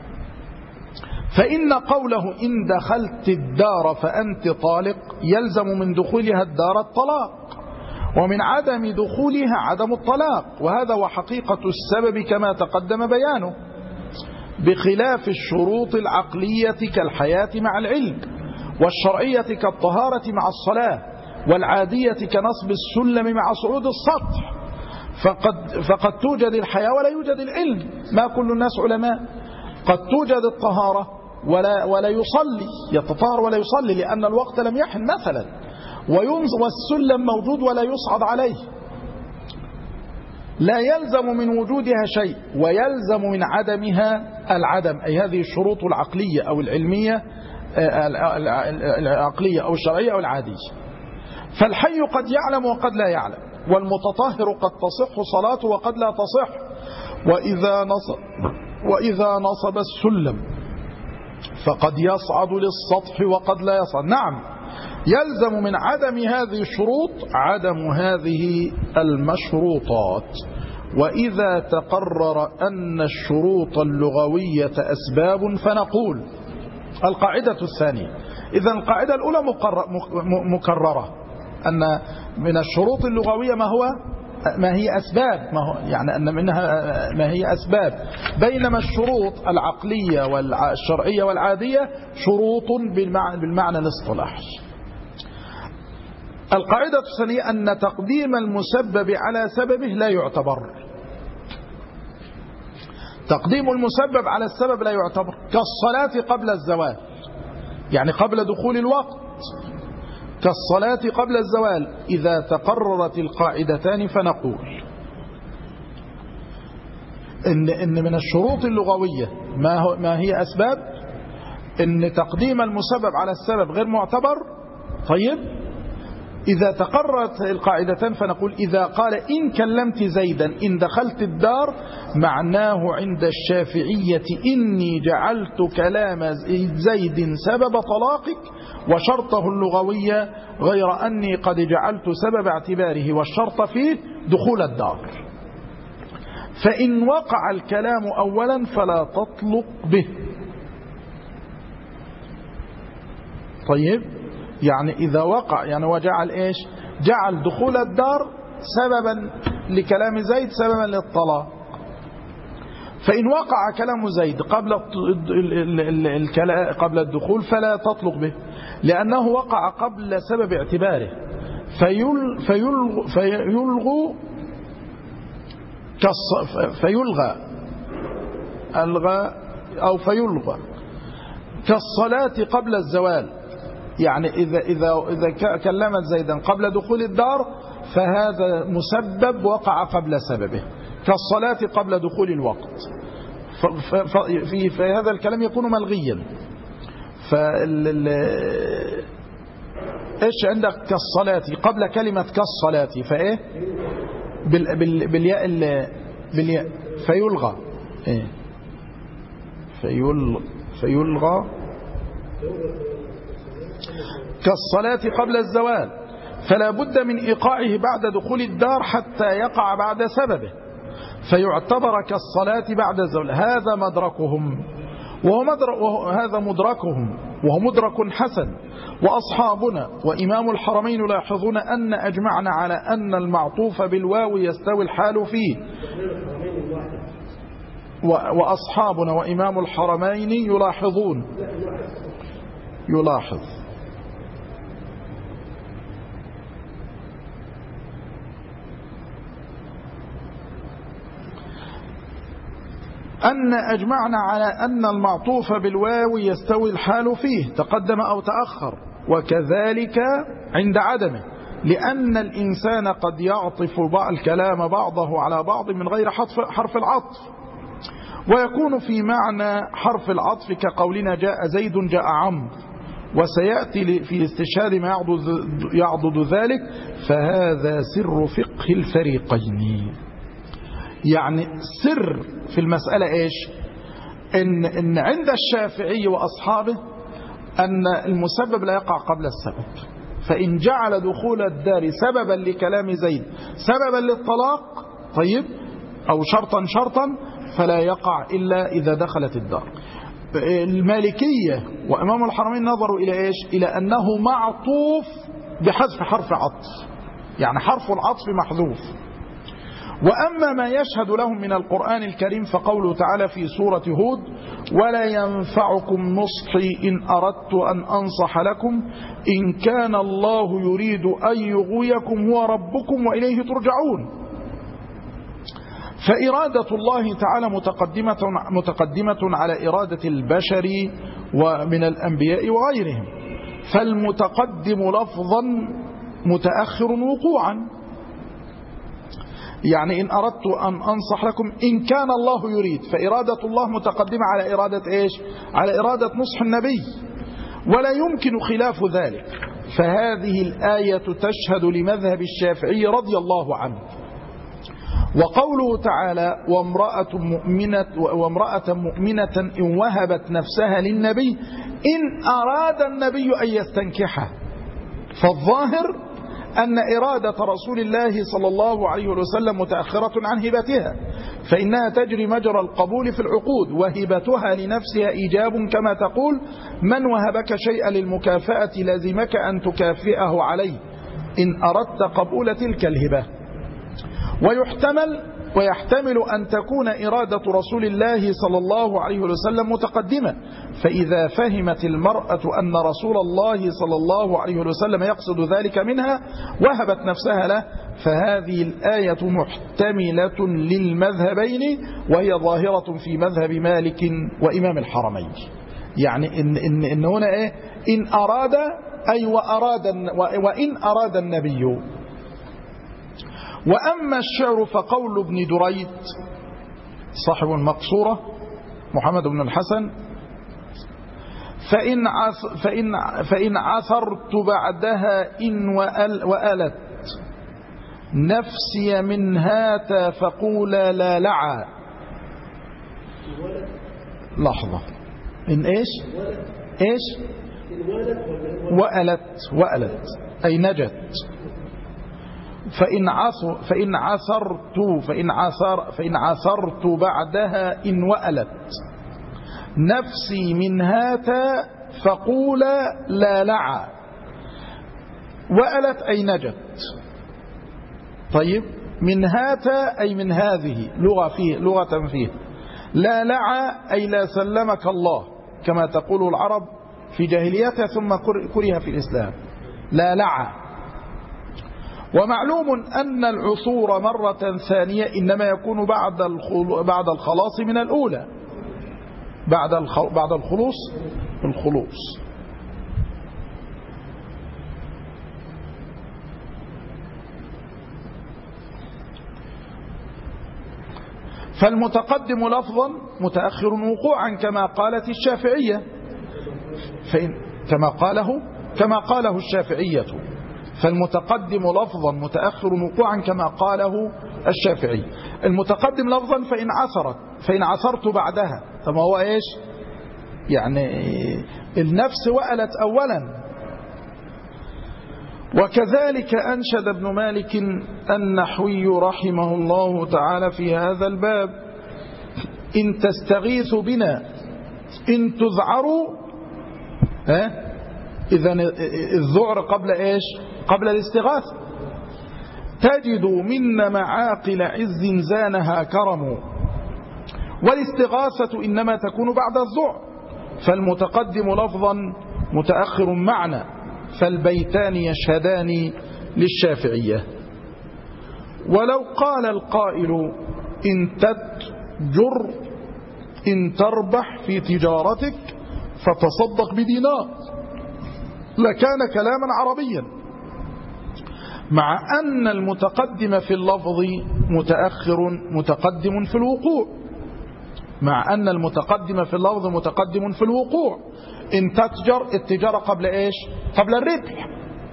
فإن قوله إن دخلت الدار فأنت طالق يلزم من دخولها الدار الطلاق، ومن عدم دخولها عدم الطلاق، وهذا وحقيقة السبب كما تقدم بيانه، بخلاف الشروط العقلية كالحياة مع العلم، والشرعية كالطهارة مع الصلاة، والعادية كنصب السلم مع صعود السطح. فقد توجد الحياة ولا يوجد العلم، ما كل الناس علماء. قد توجد الطهارة ولا يصلي، يتطهر ولا يصلي لأن الوقت لم يحن مثلا، والسلم موجود ولا يصعد عليه. لا يلزم من وجودها شيء ويلزم من عدمها العدم، أي هذه الشروط العقلية أو العلمية، العقلية أو الشرعية أو العادية. فالحي قد يعلم وقد لا يعلم، والمتطهر قد تصح صلاته وقد لا تصح. وإذا نصب السلم فقد يصعد للسطح وقد لا يصعد. نعم، يلزم من عدم هذه الشروط عدم هذه المشروطات. وإذا تقرر أن الشروط اللغوية أسباب فنقول القاعدة الثانية. إذا القاعدة الأولى مكررة، أن من الشروط اللغوية ما هي أسباب، يعني أن منها ما هي أسباب، بينما الشروط العقلية والشرعية والعادية شروط بالمعنى الاصطلاحي. القاعدة الثانية أن تقديم المسبب على سببه لا يعتبر. تقديم المسبب على السبب لا يعتبر، كالصلاة قبل الزوال، يعني قبل دخول الوقت، كالصلاة قبل الزوال. إذا تقررت القاعدتان فنقول إن من الشروط اللغوية ما هي أسباب، إن تقديم المسبب على السبب غير معتبر. طيب، إذا تقررت القاعدتان فنقول إذا قال إن كلمت زيدا إن دخلت الدار، معناه عند الشافعية إني جعلت كلام زيد سبب طلاقك وشرطه اللغوية، غير أني قد جعلت سبب اعتباره والشرط فيه دخول الدار. فإن وقع الكلام أولا فلا تطلق به. طيب، يعني إذا وقع، يعني وجعل إيش؟ جعل دخول الدار سببا لكلام زيد سببا للطلاق. فإن وقع كلام زيد قبل الدخول فلا تطلق به، لأنه وقع قبل سبب اعتباره، فيلغى كالصلاة قبل الزوال. يعني إذا كلمت زيدا قبل دخول الدار فهذا مسبب وقع قبل سببه، كالصلاة قبل دخول الوقت، في هذا الكلام يكون ملغيا. إيش عندك كالصلاة قبل كلمة كالصلاة فإيه بالياء فيلغى، إيه فيلغى كالصلاة قبل الزوال، فلا بد من إيقاعه بعد دخول الدار حتى يقع بعد سببه، فيعتبر كالصلاة بعد الزوال. هذا مدركهم وهذا مدركهم، وهو مدرك حسن. وأصحابنا وإمام الحرمين يلاحظون أن أجمعنا على أن المعطوف بالواو يستوي الحال فيه. وأصحابنا وإمام الحرمين يلاحظ أن أجمعنا على أن المعطوف بالواو يستوي الحال فيه تقدم أو تأخر، وكذلك عند عدمه، لأن الإنسان قد يعطف الكلام بعضه على بعض من غير حرف العطف، ويكون في معنى حرف العطف كقولنا جاء زيد جاء عمرو، وسيأتي في استشهاد ما يعضد ذلك. فهذا سر فقه الفريقين. يعني سر في المسألة إيش؟ إن عند الشافعي وأصحابه أن المسبب لا يقع قبل السبب، فإن جعل دخول الدار سببا لكلام زيد سببا للطلاق، طيب، أو شرطا فلا يقع إلا إذا دخلت الدار. المالكية وإمام الحرمين نظروا إلى إيش؟ إلى أنه معطوف بحذف حرف عطف، يعني حرف العطف محذوف. وأما ما يشهد لهم من القرآن الكريم فقوله تعالى في سورة هود: ولا ينفعكم نصحي إن أردت أن أنصح لكم إن كان الله يريد أن يغويكم هو ربكم وإليه ترجعون. فإرادة الله تعالى متقدمة على إرادة البشر ومن الأنبياء وغيرهم، فالمتقدم لفظا متأخر وقوعا. يعني إن أردت أن أنصح لكم إن كان الله يريد، فإرادة الله متقدمة على إرادة إيش؟ على إرادة نصح النبي، ولا يمكن خلاف ذلك. فهذه الآية تشهد لمذهب الشافعي رضي الله عنه. وقوله تعالى وامرأة مؤمنة إن وهبت نفسها للنبي إن أراد النبي أن يستنكحها، فالظاهر أن إرادة رسول الله صلى الله عليه وسلم متأخرة عن هبتها، فإنها تجري مجرى القبول في العقود، وهبتها لنفسها إيجاب كما تقول من وهبك شيئا للمكافأة لازمك أن تكافئه عليه إن أردت قبول تلك الهبة. ويحتمل أن تكون إرادة رسول الله صلى الله عليه وسلم متقدمة، فإذا فهمت المرأة أن رسول الله صلى الله عليه وسلم يقصد ذلك منها وهبت نفسها له، فهذه الآية محتملة للمذهبين، وهي ظاهرة في مذهب مالك وإمام الحرمين. يعني إن هنا إيه؟ إن أراد أي وإن أراد النبي. وأما الشعر فقول ابن دريد صاحب المقصورة محمد بن الحسن فإن عثرت بعدها إن وألت نفسي من هاتا فقولا لا لعا. لحظة، إن إيش وألت أي نجت. فإن عثرت بعدها إن وألت نفسي من هاتا فقولا لا لعا. وألت أي نجت. طيب، من هاتا أي من هذه لغة فيه. لا لعا أي لا سلمك الله كما تقول العرب في جاهليتها ثم كره في الإسلام. لا لعا. ومعلوم أن العثور مرة ثانية إنما يكون بعد الخلاص من الأولى، بعد الخلوص. فالمتقدم لفظا متأخر وقوعا كما قالت الشافعية، كما قاله الشافعية. فالمتقدم لفظا متأخر وقوعا كما قاله الشافعي. المتقدم لفظا فإن عثرت بعدها. طب هو إيش؟ يعني النفس وألت أولا. وكذلك أنشد ابن مالك النحوي رحمه الله تعالى في هذا الباب: إن تستغيث بنا إن تذعروا. إذن الذعر قبل إيش؟ قبل الاستغاثة. تجدوا منا معاقل عز زانها كرم. والاستغاثة إنما تكون بعد الذعر، فالمتقدم لفظا متأخر معنى، فالبيتان يشهدان للشافعية. ولو قال القائل إن تتجر إن تربح في تجارتك فتصدق بدينار لكان كلاما عربيا، مع أن المتقدم في اللفظ متقدم في الوقوع. إن تتجر التجارة قبل إيش؟ قبل الربح.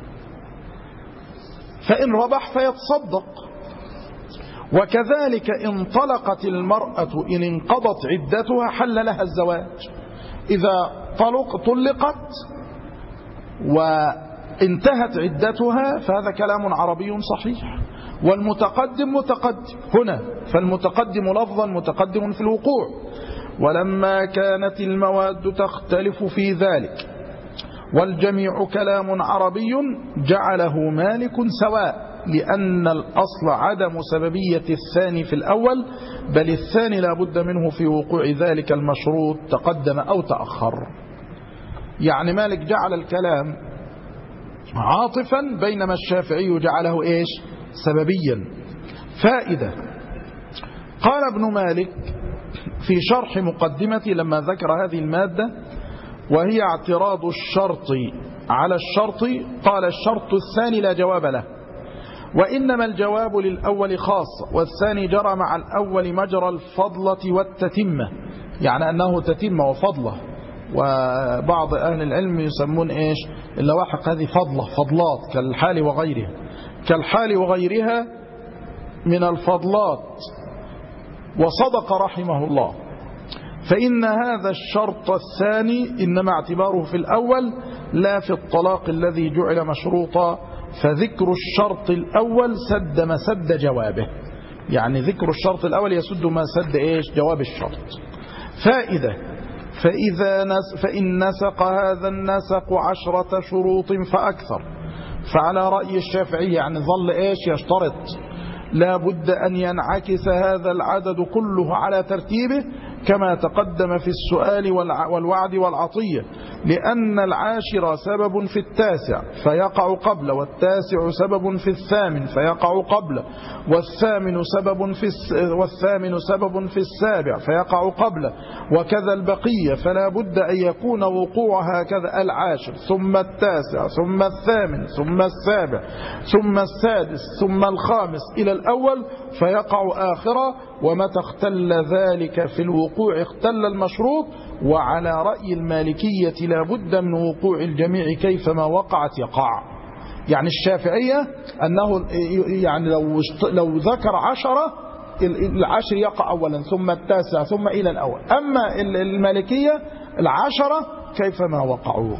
فإن ربح فيتصدق. وكذلك إن طلقت المرأة إن انقضت عدتها حل لها الزواج. إذا طلقت وانتهت عدتها فهذا كلام عربي صحيح. والمتقدم متقدم هنا، فالمتقدم لفظا متقدم في الوقوع. ولما كانت المواد تختلف في ذلك والجميع كلام عربي جعله مالك سواء، لأن الأصل عدم سببية الثاني في الأول، بل الثاني لا بد منه في وقوع ذلك المشروط تقدم أو تأخر. يعني مالك جعل الكلام عاطفا بينما الشافعي جعله إيش؟ سببيا. فائدة: قال ابن مالك في شرح مقدمته لما ذكر هذه المادة وهي اعتراض الشرط على الشرط، قال: الشرط الثاني لا جواب له، وإنما الجواب للأول خاص، والثاني جرى مع الأول مجرى الفضلة والتتمة، يعني أنه تتمة وفضلة، وبعض أهل العلم يسمون إيش اللواحق هذه فضلات كالحال وغيرها من الفضلات. وصدق رحمه الله، فإن هذا الشرط الثاني إنما اعتباره في الأول لا في الطلاق الذي جعل مشروطا، فذكر الشرط الأول سد مسد جوابه، يعني ذكر الشرط الأول يسد ما سد إيش جواب الشرط. فائدة: فإن نسق هذا النسق 10 شروط فأكثر، فعلى رأي الشافعي يعني ظل إيش يشترط لا بد أن ينعكس هذا العدد كله على ترتيبه كما تقدم في السؤال والوعد والعطية، لأن العاشر سبب في التاسع فيقع قبل، والتاسع سبب في الثامن فيقع قبل، والثامن سبب في السابع فيقع قبل، وكذا البقية، فلا بد أن يكون وقوع هكذا العاشر ثم التاسع ثم الثامن ثم السابع ثم السادس ثم الخامس إلى الأول فيقع آخرا، ومتى اختل ذلك في الوقوع اختل المشروط. وعلى رأي المالكية لا بد من وقوع الجميع كيفما وقعت يقع. يعني الشافعية أنه يعني لو ذكر 10 العشر يقع أولا ثم التاسع ثم إلى الأول، أما المالكية 10 كيفما وقعوا.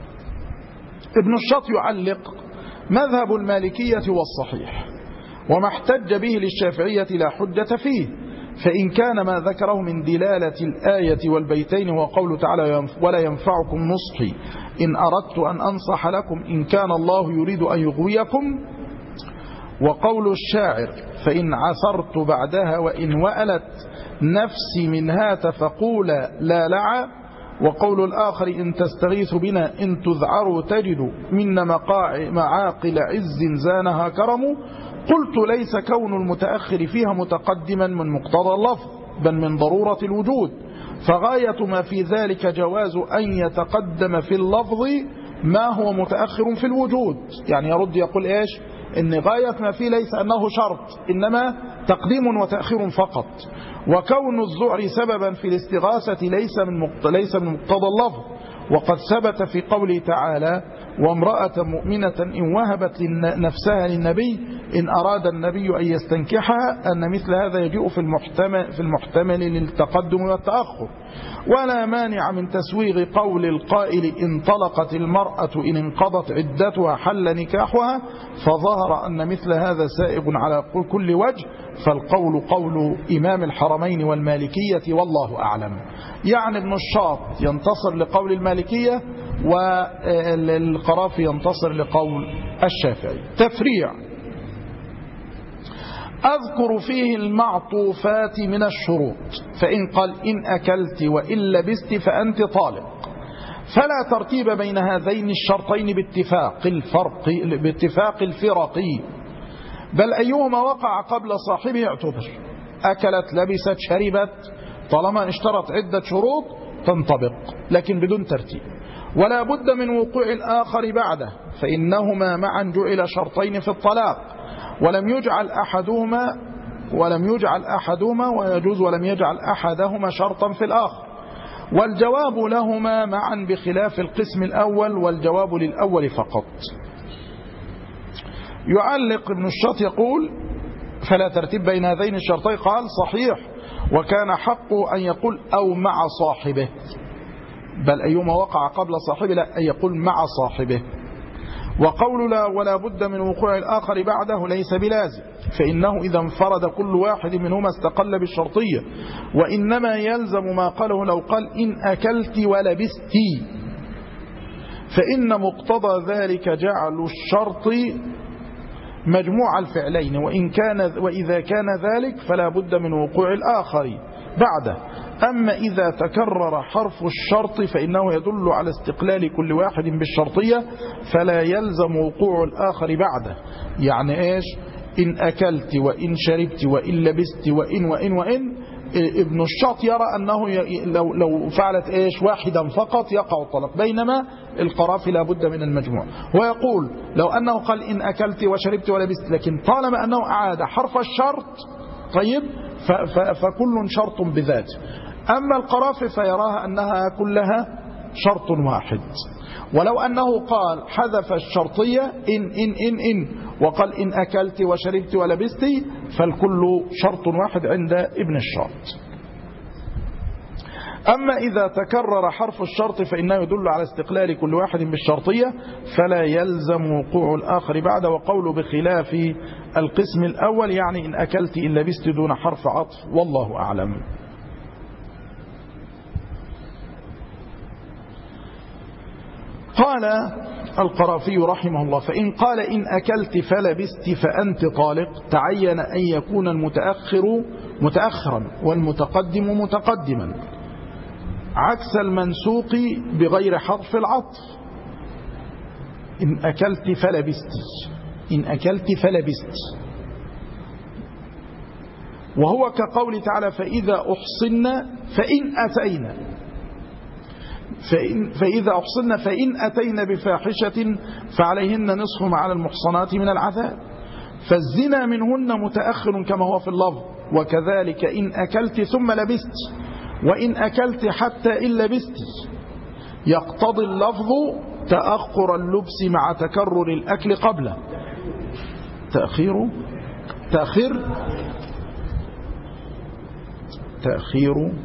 ابن الشط يعلق: مذهب المالكية والصحيح وما احتج به للشافعية لا حجة فيه، فإن كان ما ذكره من دلالة الآية والبيتين هو قوله تعالى: ولا ينفعكم نصحي إن أردت أن أنصح لكم إن كان الله يريد أن يغويكم، وقول الشاعر: فإن عثرت بعدها وإن وألت نفسي منها فقولا لا لعى، وقول الآخر: إن تستغيث بنا إن تذعروا تجدوا من معاقل عز زانها كرم. قلت: ليس كون المتأخر فيها متقدما من مقتضى اللفظ بل من ضرورة الوجود، فغاية ما في ذلك جواز أن يتقدم في اللفظ ما هو متأخر في الوجود. يعني يرد يقول إيش إن غاية ما فيه ليس أنه شرط إنما تقديم وتأخير فقط، وكون الذعر سببا في الاستغاثة ليس من مقتضى اللفظ، وقد ثبت في قوله تعالى: وامرأة مؤمنة إن وهبت نفسها للنبي إن أراد النبي أن يستنكحها، أن مثل هذا يجيء في المحتمل للتقدم والتأخر. ولا مانع من تسويغ قول القائل: إن طلقت المرأة إن انقضت عدتها حل نكاحها، فظهر أن مثل هذا سائغ على كل وجه، فالقول قول إمام الحرمين والمالكية والله أعلم. يعني ابن الشاط ينتصر لقول المالكية والقرافي ينتصر لقول الشافعي. تفريع: أذكر فيه المعطوفات من الشروط، فإن قال إن أكلت وإن لبست فأنت طالق، فلا ترتيب بين هذين الشرطين باتفاق الفرقي، بل أيهما وقع قبل صاحبه يعتبر. أكلت لبست شربت طالما اشترط عدة شروط تنطبق لكن بدون ترتيب، ولا بد من وقوع الآخر بعده، فإنهما معا جعل شرطين في الطلاق، ولم يجعل أحدهما ويجوز ولم يجعل أحدهما شرطا في الآخر، والجواب لهما معا بخلاف القسم الأول، والجواب للأول فقط. يعلق ابن الشط يقول: فلا ترتيب بين هذين الشرطين. قال: صحيح، وكان حقه أن يقول أو مع صاحبه، بل أيما وقع قبل صاحبه لا أن يقول مع صاحبه. وقول لا ولا بد من وقوع الآخر بعده ليس بلازم، فإنه إذا انفرد كل واحد منهما استقل بالشرطية، وإنما يلزم ما قاله لو قال إن أكلت ولبستي، فإن مقتضى ذلك جعل الشرط مجموع الفعلين، وإذا كان ذلك فلا بد من وقوع الآخر بعده. أما إذا تكرر حرف الشرط فإنه يدل على استقلال كل واحد بالشرطية، فلا يلزم وقوع الآخر بعده. يعني إيش؟ إن أكلت وإن شربت وإن لبست وإن ابن الشط يرى أنه لو فعلت إيش واحدا فقط يقع الطلاق، بينما القرافي لا بد من المجموع. ويقول لو أنه قال إن أكلت وشربت ولبست، لكن طالما أنه أعاد حرف الشرط طيب فكل شرط بذاته. أما القرافي فيراها أنها كلها شرط واحد. ولو أنه قال حذف الشرطية إن وقال إن أكلت وشربت ولبست، فالكل شرط واحد عند ابن الشاط. أما إذا تكرر حرف الشرط فإنه يدل على استقلال كل واحد بالشرطية، فلا يلزم وقوع الآخر بعد. وقوله بخلاف القسم الأول يعني إن أكلت إن لبست دون حرف عطف، والله أعلم. قال القرافي رحمه الله: فإن قال إن أكلت فلبست فأنت طالق، تعين أن يكون المتأخر متأخرا والمتقدم متقدما، عكس المنسوق بغير حرف العطف. إن أكلت فلبست، إن أكلت فلبست، وهو كقول تعالى: فإذا أحصن فإن أتينا، فإذا أحصن فإن أتينا بفاحشة فعليهن نصف ما على المحصنات من العذاب، فالزنا منهن متأخر كما هو في اللفظ. وكذلك إن أكلت ثم لبست، وإن أكلت حتى إن لبست، يقتضي اللفظ تأخر اللبس مع تكرر الأكل قبله. تأخير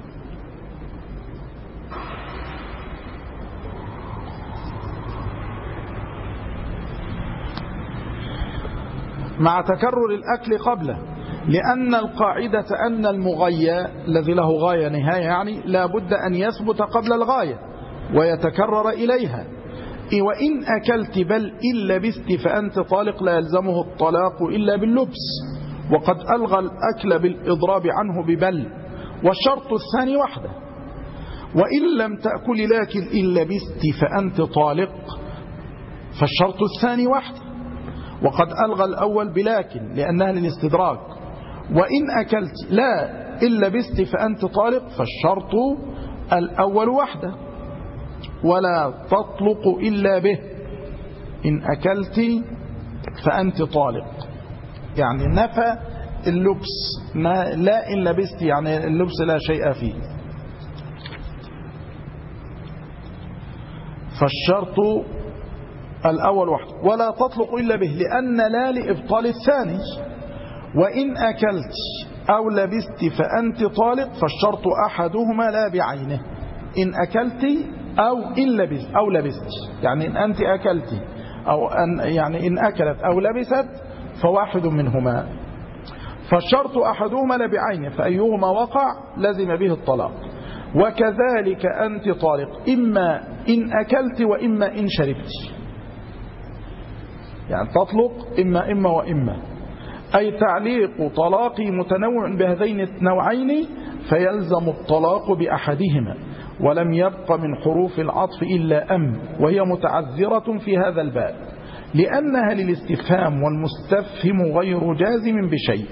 مع تكرر الأكل قبله، لأن القاعدة أن المغيى الذي له غاية نهاية يعني لا بد أن يثبت قبل الغاية ويتكرر إليها. وإن أكلت بل إن لبست فأنت طالق لا يلزمه الطلاق إلا باللبس، وقد ألغى الأكل بالإضراب عنه ببل، والشرط الثاني وحده. وإن لم تأكل لكن إن لبست فأنت طالق، فالشرط الثاني وحده، وقد ألغى الأول بلكن لأنها للاستدراك. وإن أكلت لا إن لبست فأنت طالق، فالشرط الأول وحده، ولا تطلق إلا به. إن أكلت فأنت طالق يعني نفى اللبس، ما لا إن لبست يعني اللبس لا شيء فيه، فالشرط الأول وحده، ولا تطلق إلا به لأن لا لإبطال الثاني. وإن أكلت أو لبست فأنت طالق، فالشرط أحدهما لا بعينه. إن أكلت أو إن لبست، أو لبست يعني إن أنت أكلت أو أن يعني إن أكلت أو لبست فواحد منهما، فالشرط أحدهما لا بعينه، فأيهما وقع لزم به الطلاق. وكذلك أنت طالق إما إن أكلت وإما إن شربت، يعني تطلق إما وإما، أي تعليق طلاقي متنوع بهذين النوعين فيلزم الطلاق بأحدهما، ولم يبق من حروف العطف إلا أم، وهي متعذرة في هذا الباب لأنها للاستفهام، والمستفهم غير جازم بشيء.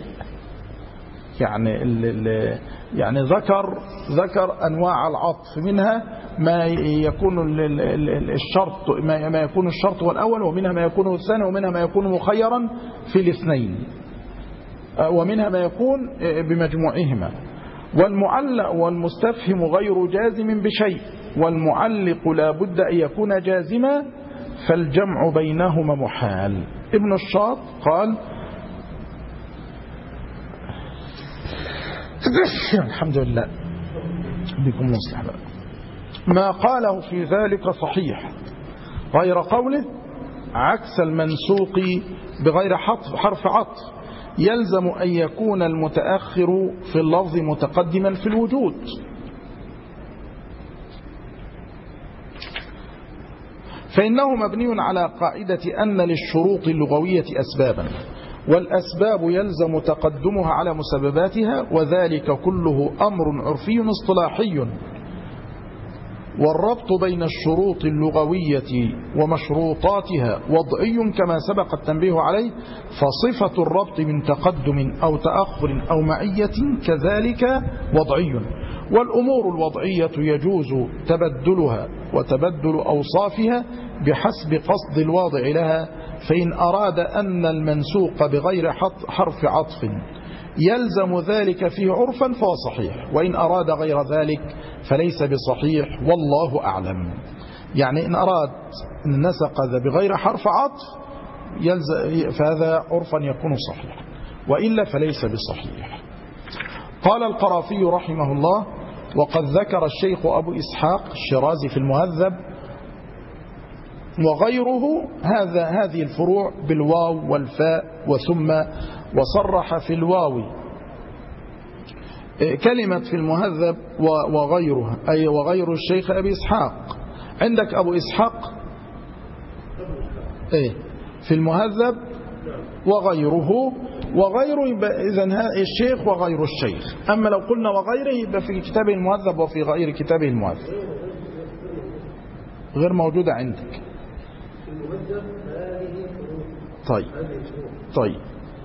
يعني ذكر أنواع العطف، منها ما يكون الشرط ما يكون الشرط والأول، ومنها ما يكون الثاني، ومنها ما يكون مخيرا في الاثنين، ومنها ما يكون بمجموعهما. والمعلق والمستفهم غير جازم بشيء، والمعلق لا بد أن يكون جازما، فالجمع بينهما محال. ابن الشاط قال الحمد لله بكم مصلح بقى. ما قاله في ذلك صحيح غير قوله عكس المنسوق بغير حرف عطف، يلزم أن يكون المتأخر في اللفظ متقدما في الوجود. فإنه مبني على قاعدة أن للشروط اللغوية أسبابا، والأسباب يلزم تقدمها على مسبباتها، وذلك كله أمر عرفي اصطلاحي. والربط بين الشروط اللغوية ومشروطاتها وضعي كما سبق التنبيه عليه، فصفة الربط من تقدم أو تأخر أو معية كذلك وضعي. والأمور الوضعية يجوز تبدلها وتبدل أوصافها بحسب قصد الواضع لها، فإن أراد أن المنسوق بغير حرف عطف يلزم ذلك فيه عرفا فهو صحيح، وإن أراد غير ذلك فليس بصحيح والله أعلم. يعني إن أراد أن نسق بغير حرف عطف فهذا عرفا يكون صحيح، وإلا فليس بصحيح. قال القرافي رحمه الله: وقد ذكر الشيخ أبو إسحاق الشيرازي في المهذب وغيره هذه الفروع بالواو والفاء وثم، وصرح في الواو كلمة في المهذب وغيرها، أي وغير الشيخ أبي إسحاق. عندك أبو إسحاق في المهذب وغيره إذن الشيخ وغير الشيخ. أما لو قلنا وغيره يبقى في كتابه المهذب وفي غير كتابه المهذب، غير موجودة عندك. طيب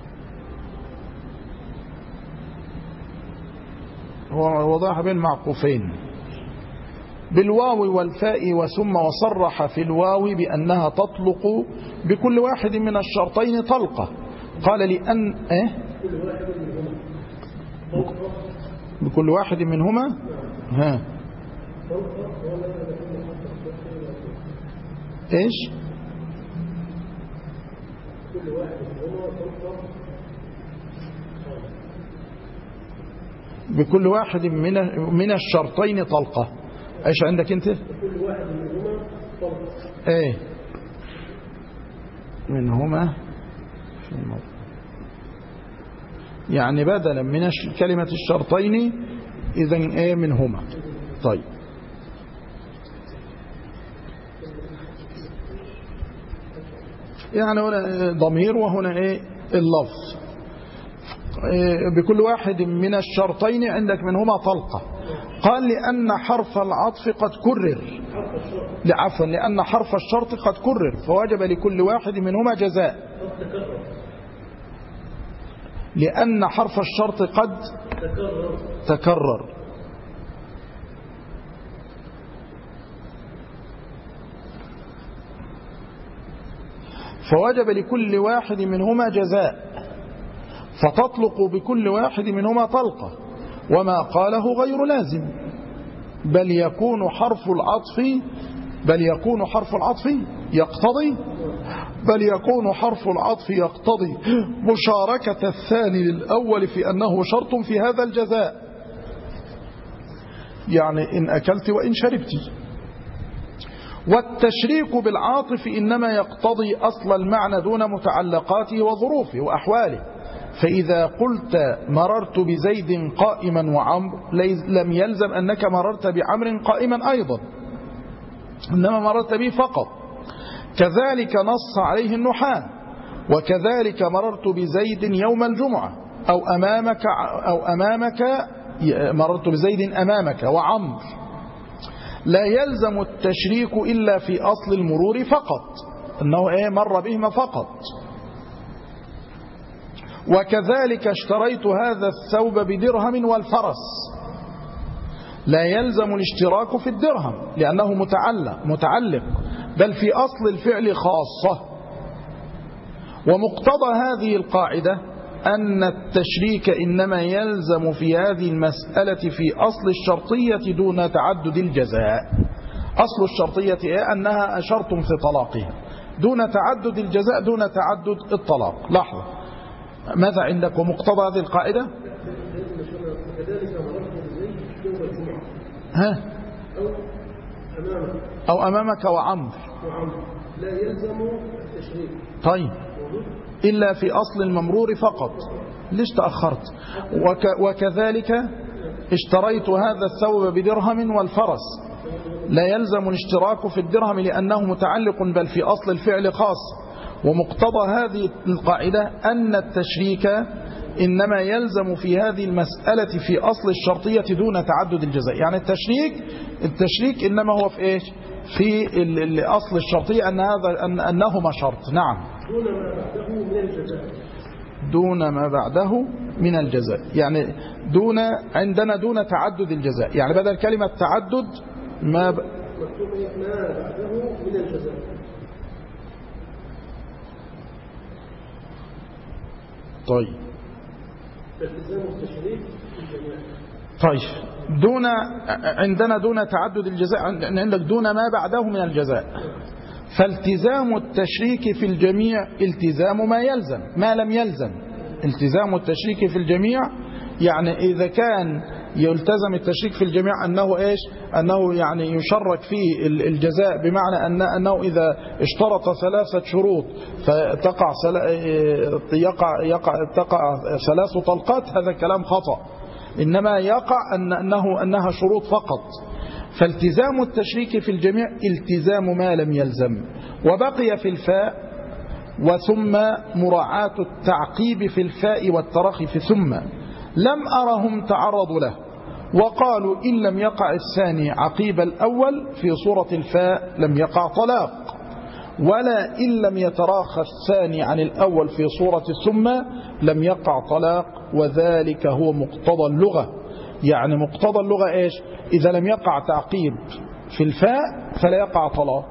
هو وضعها بين معقوفين بالواو والفاء وثم، وصرح في الواو بأنها تطلق بكل واحد من الشرطين طلقة. قال لأن بكل واحد منهما ايش بكل واحد من الشرطين طلقة. ايش عندك انت؟ بكل واحد منهما طلقة. منهما يعني بدلا من كلمة الشرطين إذن منهما. طيب يعني هنا ضمير وهنا اللفظ. بكل واحد من الشرطين عندك منهما طلقة. قال لأن حرف العطف قد كرر، عفوا لأن حرف الشرط قد كرر فوجب لكل واحد منهما جزاء. لأن حرف الشرط قد تكرر فوجب لكل واحد منهما جزاء، فتطلق بكل واحد منهما طلقة. وما قاله غير لازم، بل يكون حرف العطف يقتضي مشاركة الثاني للأول في أنه شرط في هذا الجزاء. يعني إن أكلت وإن شربت. والتشريك بالعاطف إنما يقتضي أصل المعنى دون متعلقاته وظروفه وأحواله. فإذا قلت مررت بزيد قائما وعمر لم يلزم أنك مررت بعمر قائما أيضا، إنما مررت به فقط. كذلك نص عليه النحاة. وكذلك مررت بزيد يوم الجمعة أو أمامك مررت بزيد أمامك وعمر. لا يلزم التشريك إلا في أصل المرور فقط، أنه مر بهما فقط. وكذلك اشتريت هذا الثوب بدرهم والفرس. لا يلزم الاشتراك في الدرهم لأنه متعلق بل في أصل الفعل خاصة. ومقتضى هذه القاعدة أن التشريك إنما يلزم في هذه المسألة في أصل الشرطية دون تعدد الجزاء. أصل الشرطية أنها شرط في طلاقها دون تعدد الجزاء دون تعدد الطلاق. لحظة، ماذا عندك ومقتضى هذه القاعدة؟ أو أمامك وعمر لا يلزم التشريك. طيب إلا في أصل الممرور فقط. ليش تأخرت؟ وكذلك اشتريت هذا الثوب بدرهم والفرس. لا يلزم الاشتراك في الدرهم لأنه متعلق بل في أصل الفعل خاص. ومقتضى هذه القاعدة أن التشريك إنما يلزم في هذه المسألة في أصل الشرطية دون تعدد الجزاء. يعني التشريك إنما هو في إيش؟ في أصل الشرطية أنهما شرط. نعم، دون ما بعده من الجزاء. يعني عندنا دون تعدد الجزاء، يعني بدل كلمة تعدد ما بعده من الجزاء. طيب طيب عندنا دون تعدد الجزاء، عندك دون ما بعده من الجزاء. فالتزام التشريك في الجميع التزام ما يلزم ما لم يلزم. التزام التشريك في الجميع يعني إذا كان يلتزم التشريك في الجميع أنه يعني يشرك فيه الجزاء، بمعنى أنه إذا اشترط 3 شروط فتقع 3 طلقات، هذا كلام خطأ، إنما يقع أنها شروط فقط. فالتزام التشريك في الجميع التزام ما لم يلزم. وبقي في الفاء وثم مراعاة التعقيب في الفاء والترخي في ثم، لم أرهم تعرضوا له، وقالوا إن لم يقع الثاني عقيب الأول في صورة الفاء لم يقع طلاق، ولا إن لم يتراخى الثاني عن الأول في صورة ثم لم يقع طلاق، وذلك هو مقتضى اللغة. يعني مقتضى اللغة إذا لم يقع تعقيب في الفاء فلا يقع طلاق،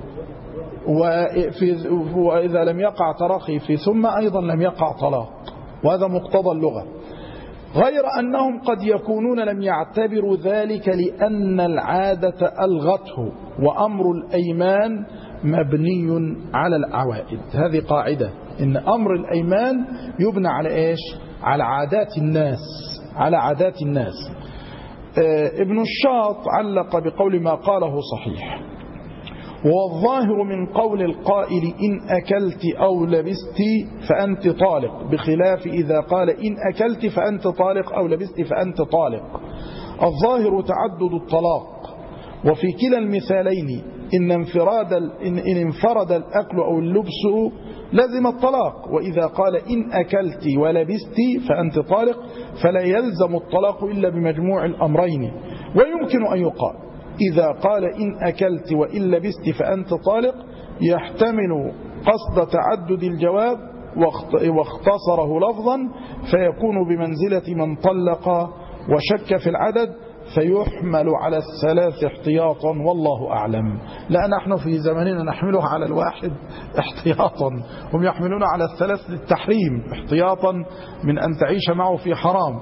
وإذا لم يقع تراخي في ثم أيضا لم يقع طلاق، وهذا مقتضى اللغة. غير أنهم قد يكونون لم يعتبروا ذلك لأن العادة ألغته، وأمر الأيمان مبني على العوائد. هذه قاعدة، إن أمر الأيمان يبنى على على عادات الناس، على عادات الناس. ابن الشاط علق بقول ما قاله صحيح، والظاهر من قول القائل إن أكلت أو لبست فأنت طالق، بخلاف إذا قال إن أكلت فأنت طالق أو لبست فأنت طالق. الظاهر تعدد الطلاق، وفي كلا المثالين إن انفرد الأكل أو اللبس لزم الطلاق، وإذا قال إن أكلت ولبست فأنت طالق فلا يلزم الطلاق إلا بمجموع الأمرين. ويمكن أن يقال إذا قال إن أكلت وإن لبست فأنت طالق يحتمل قصد تعدد الجواب واختصره لفظا، فيكون بمنزلة من طلق وشك في العدد، فيحمل على 3 احتياطا، والله أعلم. لا نحن في زماننا نحمله على 1 احتياطا، هم يحملون على 3 للتحريم احتياطا من أن تعيش معه في حرام.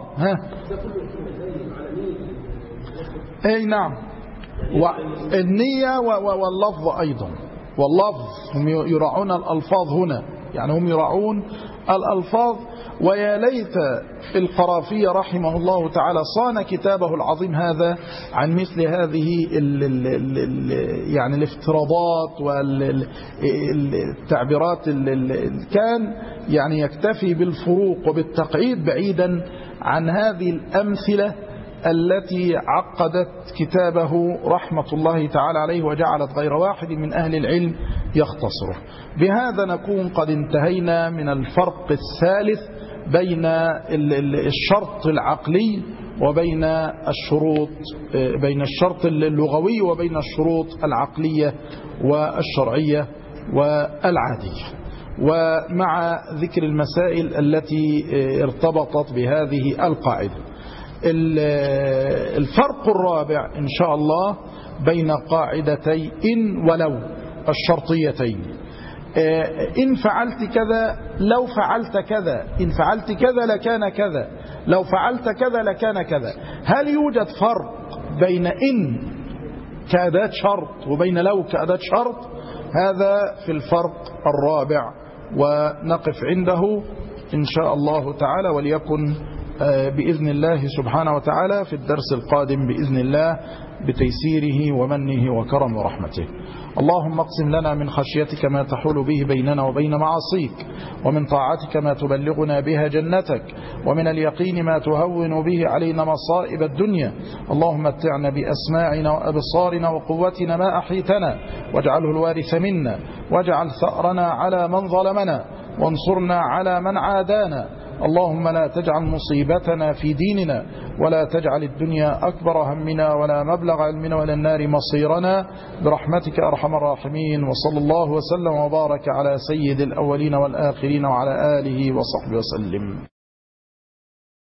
أي نعم، والنية واللفظ أيضا، واللفظ هم يراعون الألفاظ هنا، يعني هم يراعون الألفاظ. ويا ليت القرافي رحمه الله تعالى صان كتابه العظيم هذا عن مثل هذه يعني الافتراضات والتعبيرات، كان يعني يكتفي بالفروق وبالتقعيد بعيدا عن هذه الأمثلة التي عقدت كتابه رحمة الله تعالى عليه، وجعلت غير واحد من أهل العلم يختصره. بهذا نكون قد انتهينا من الفرق الثالث بين الشرط العقلي وبين الشروط، بين الشرط اللغوي وبين الشروط العقلية والشرعية والعادية، ومع ذكر المسائل التي ارتبطت بهذه القاعدة. الفرق الرابع إن شاء الله بين قاعدتي إن ولو الشرطيتين. إن فعلت كذا لو فعلت كذا، إن فعلت كذا لكان كذا، لو فعلت كذا لكان كذا. هل يوجد فرق بين إن كأداة شرط وبين لو كأداة شرط؟ هذا في الفرق الرابع، ونقف عنده إن شاء الله تعالى، وليكن بإذن الله سبحانه وتعالى في الدرس القادم بإذن الله بتيسيره ومنه وكرم ورحمته. اللهم اقسم لنا من خشيتك ما تحول به بيننا وبين معاصيك، ومن طاعتك ما تبلغنا بها جنتك، ومن اليقين ما تهون به علينا مصائب الدنيا. اللهم متعنا بأسماعنا وأبصارنا وقوتنا ما أحيتنا، واجعله الوارث منا، واجعل ثأرنا على من ظلمنا، وانصرنا على من عادانا. اللهم لا تجعل مصيبتنا في ديننا، ولا تجعل الدنيا أكبر همنا ولا مبلغ علمنا ولا النار مصيرنا، برحمتك أرحم الراحمين. وصلى الله وسلم وبارك على سيد الأولين والآخرين وعلى آله وصحبه وسلم.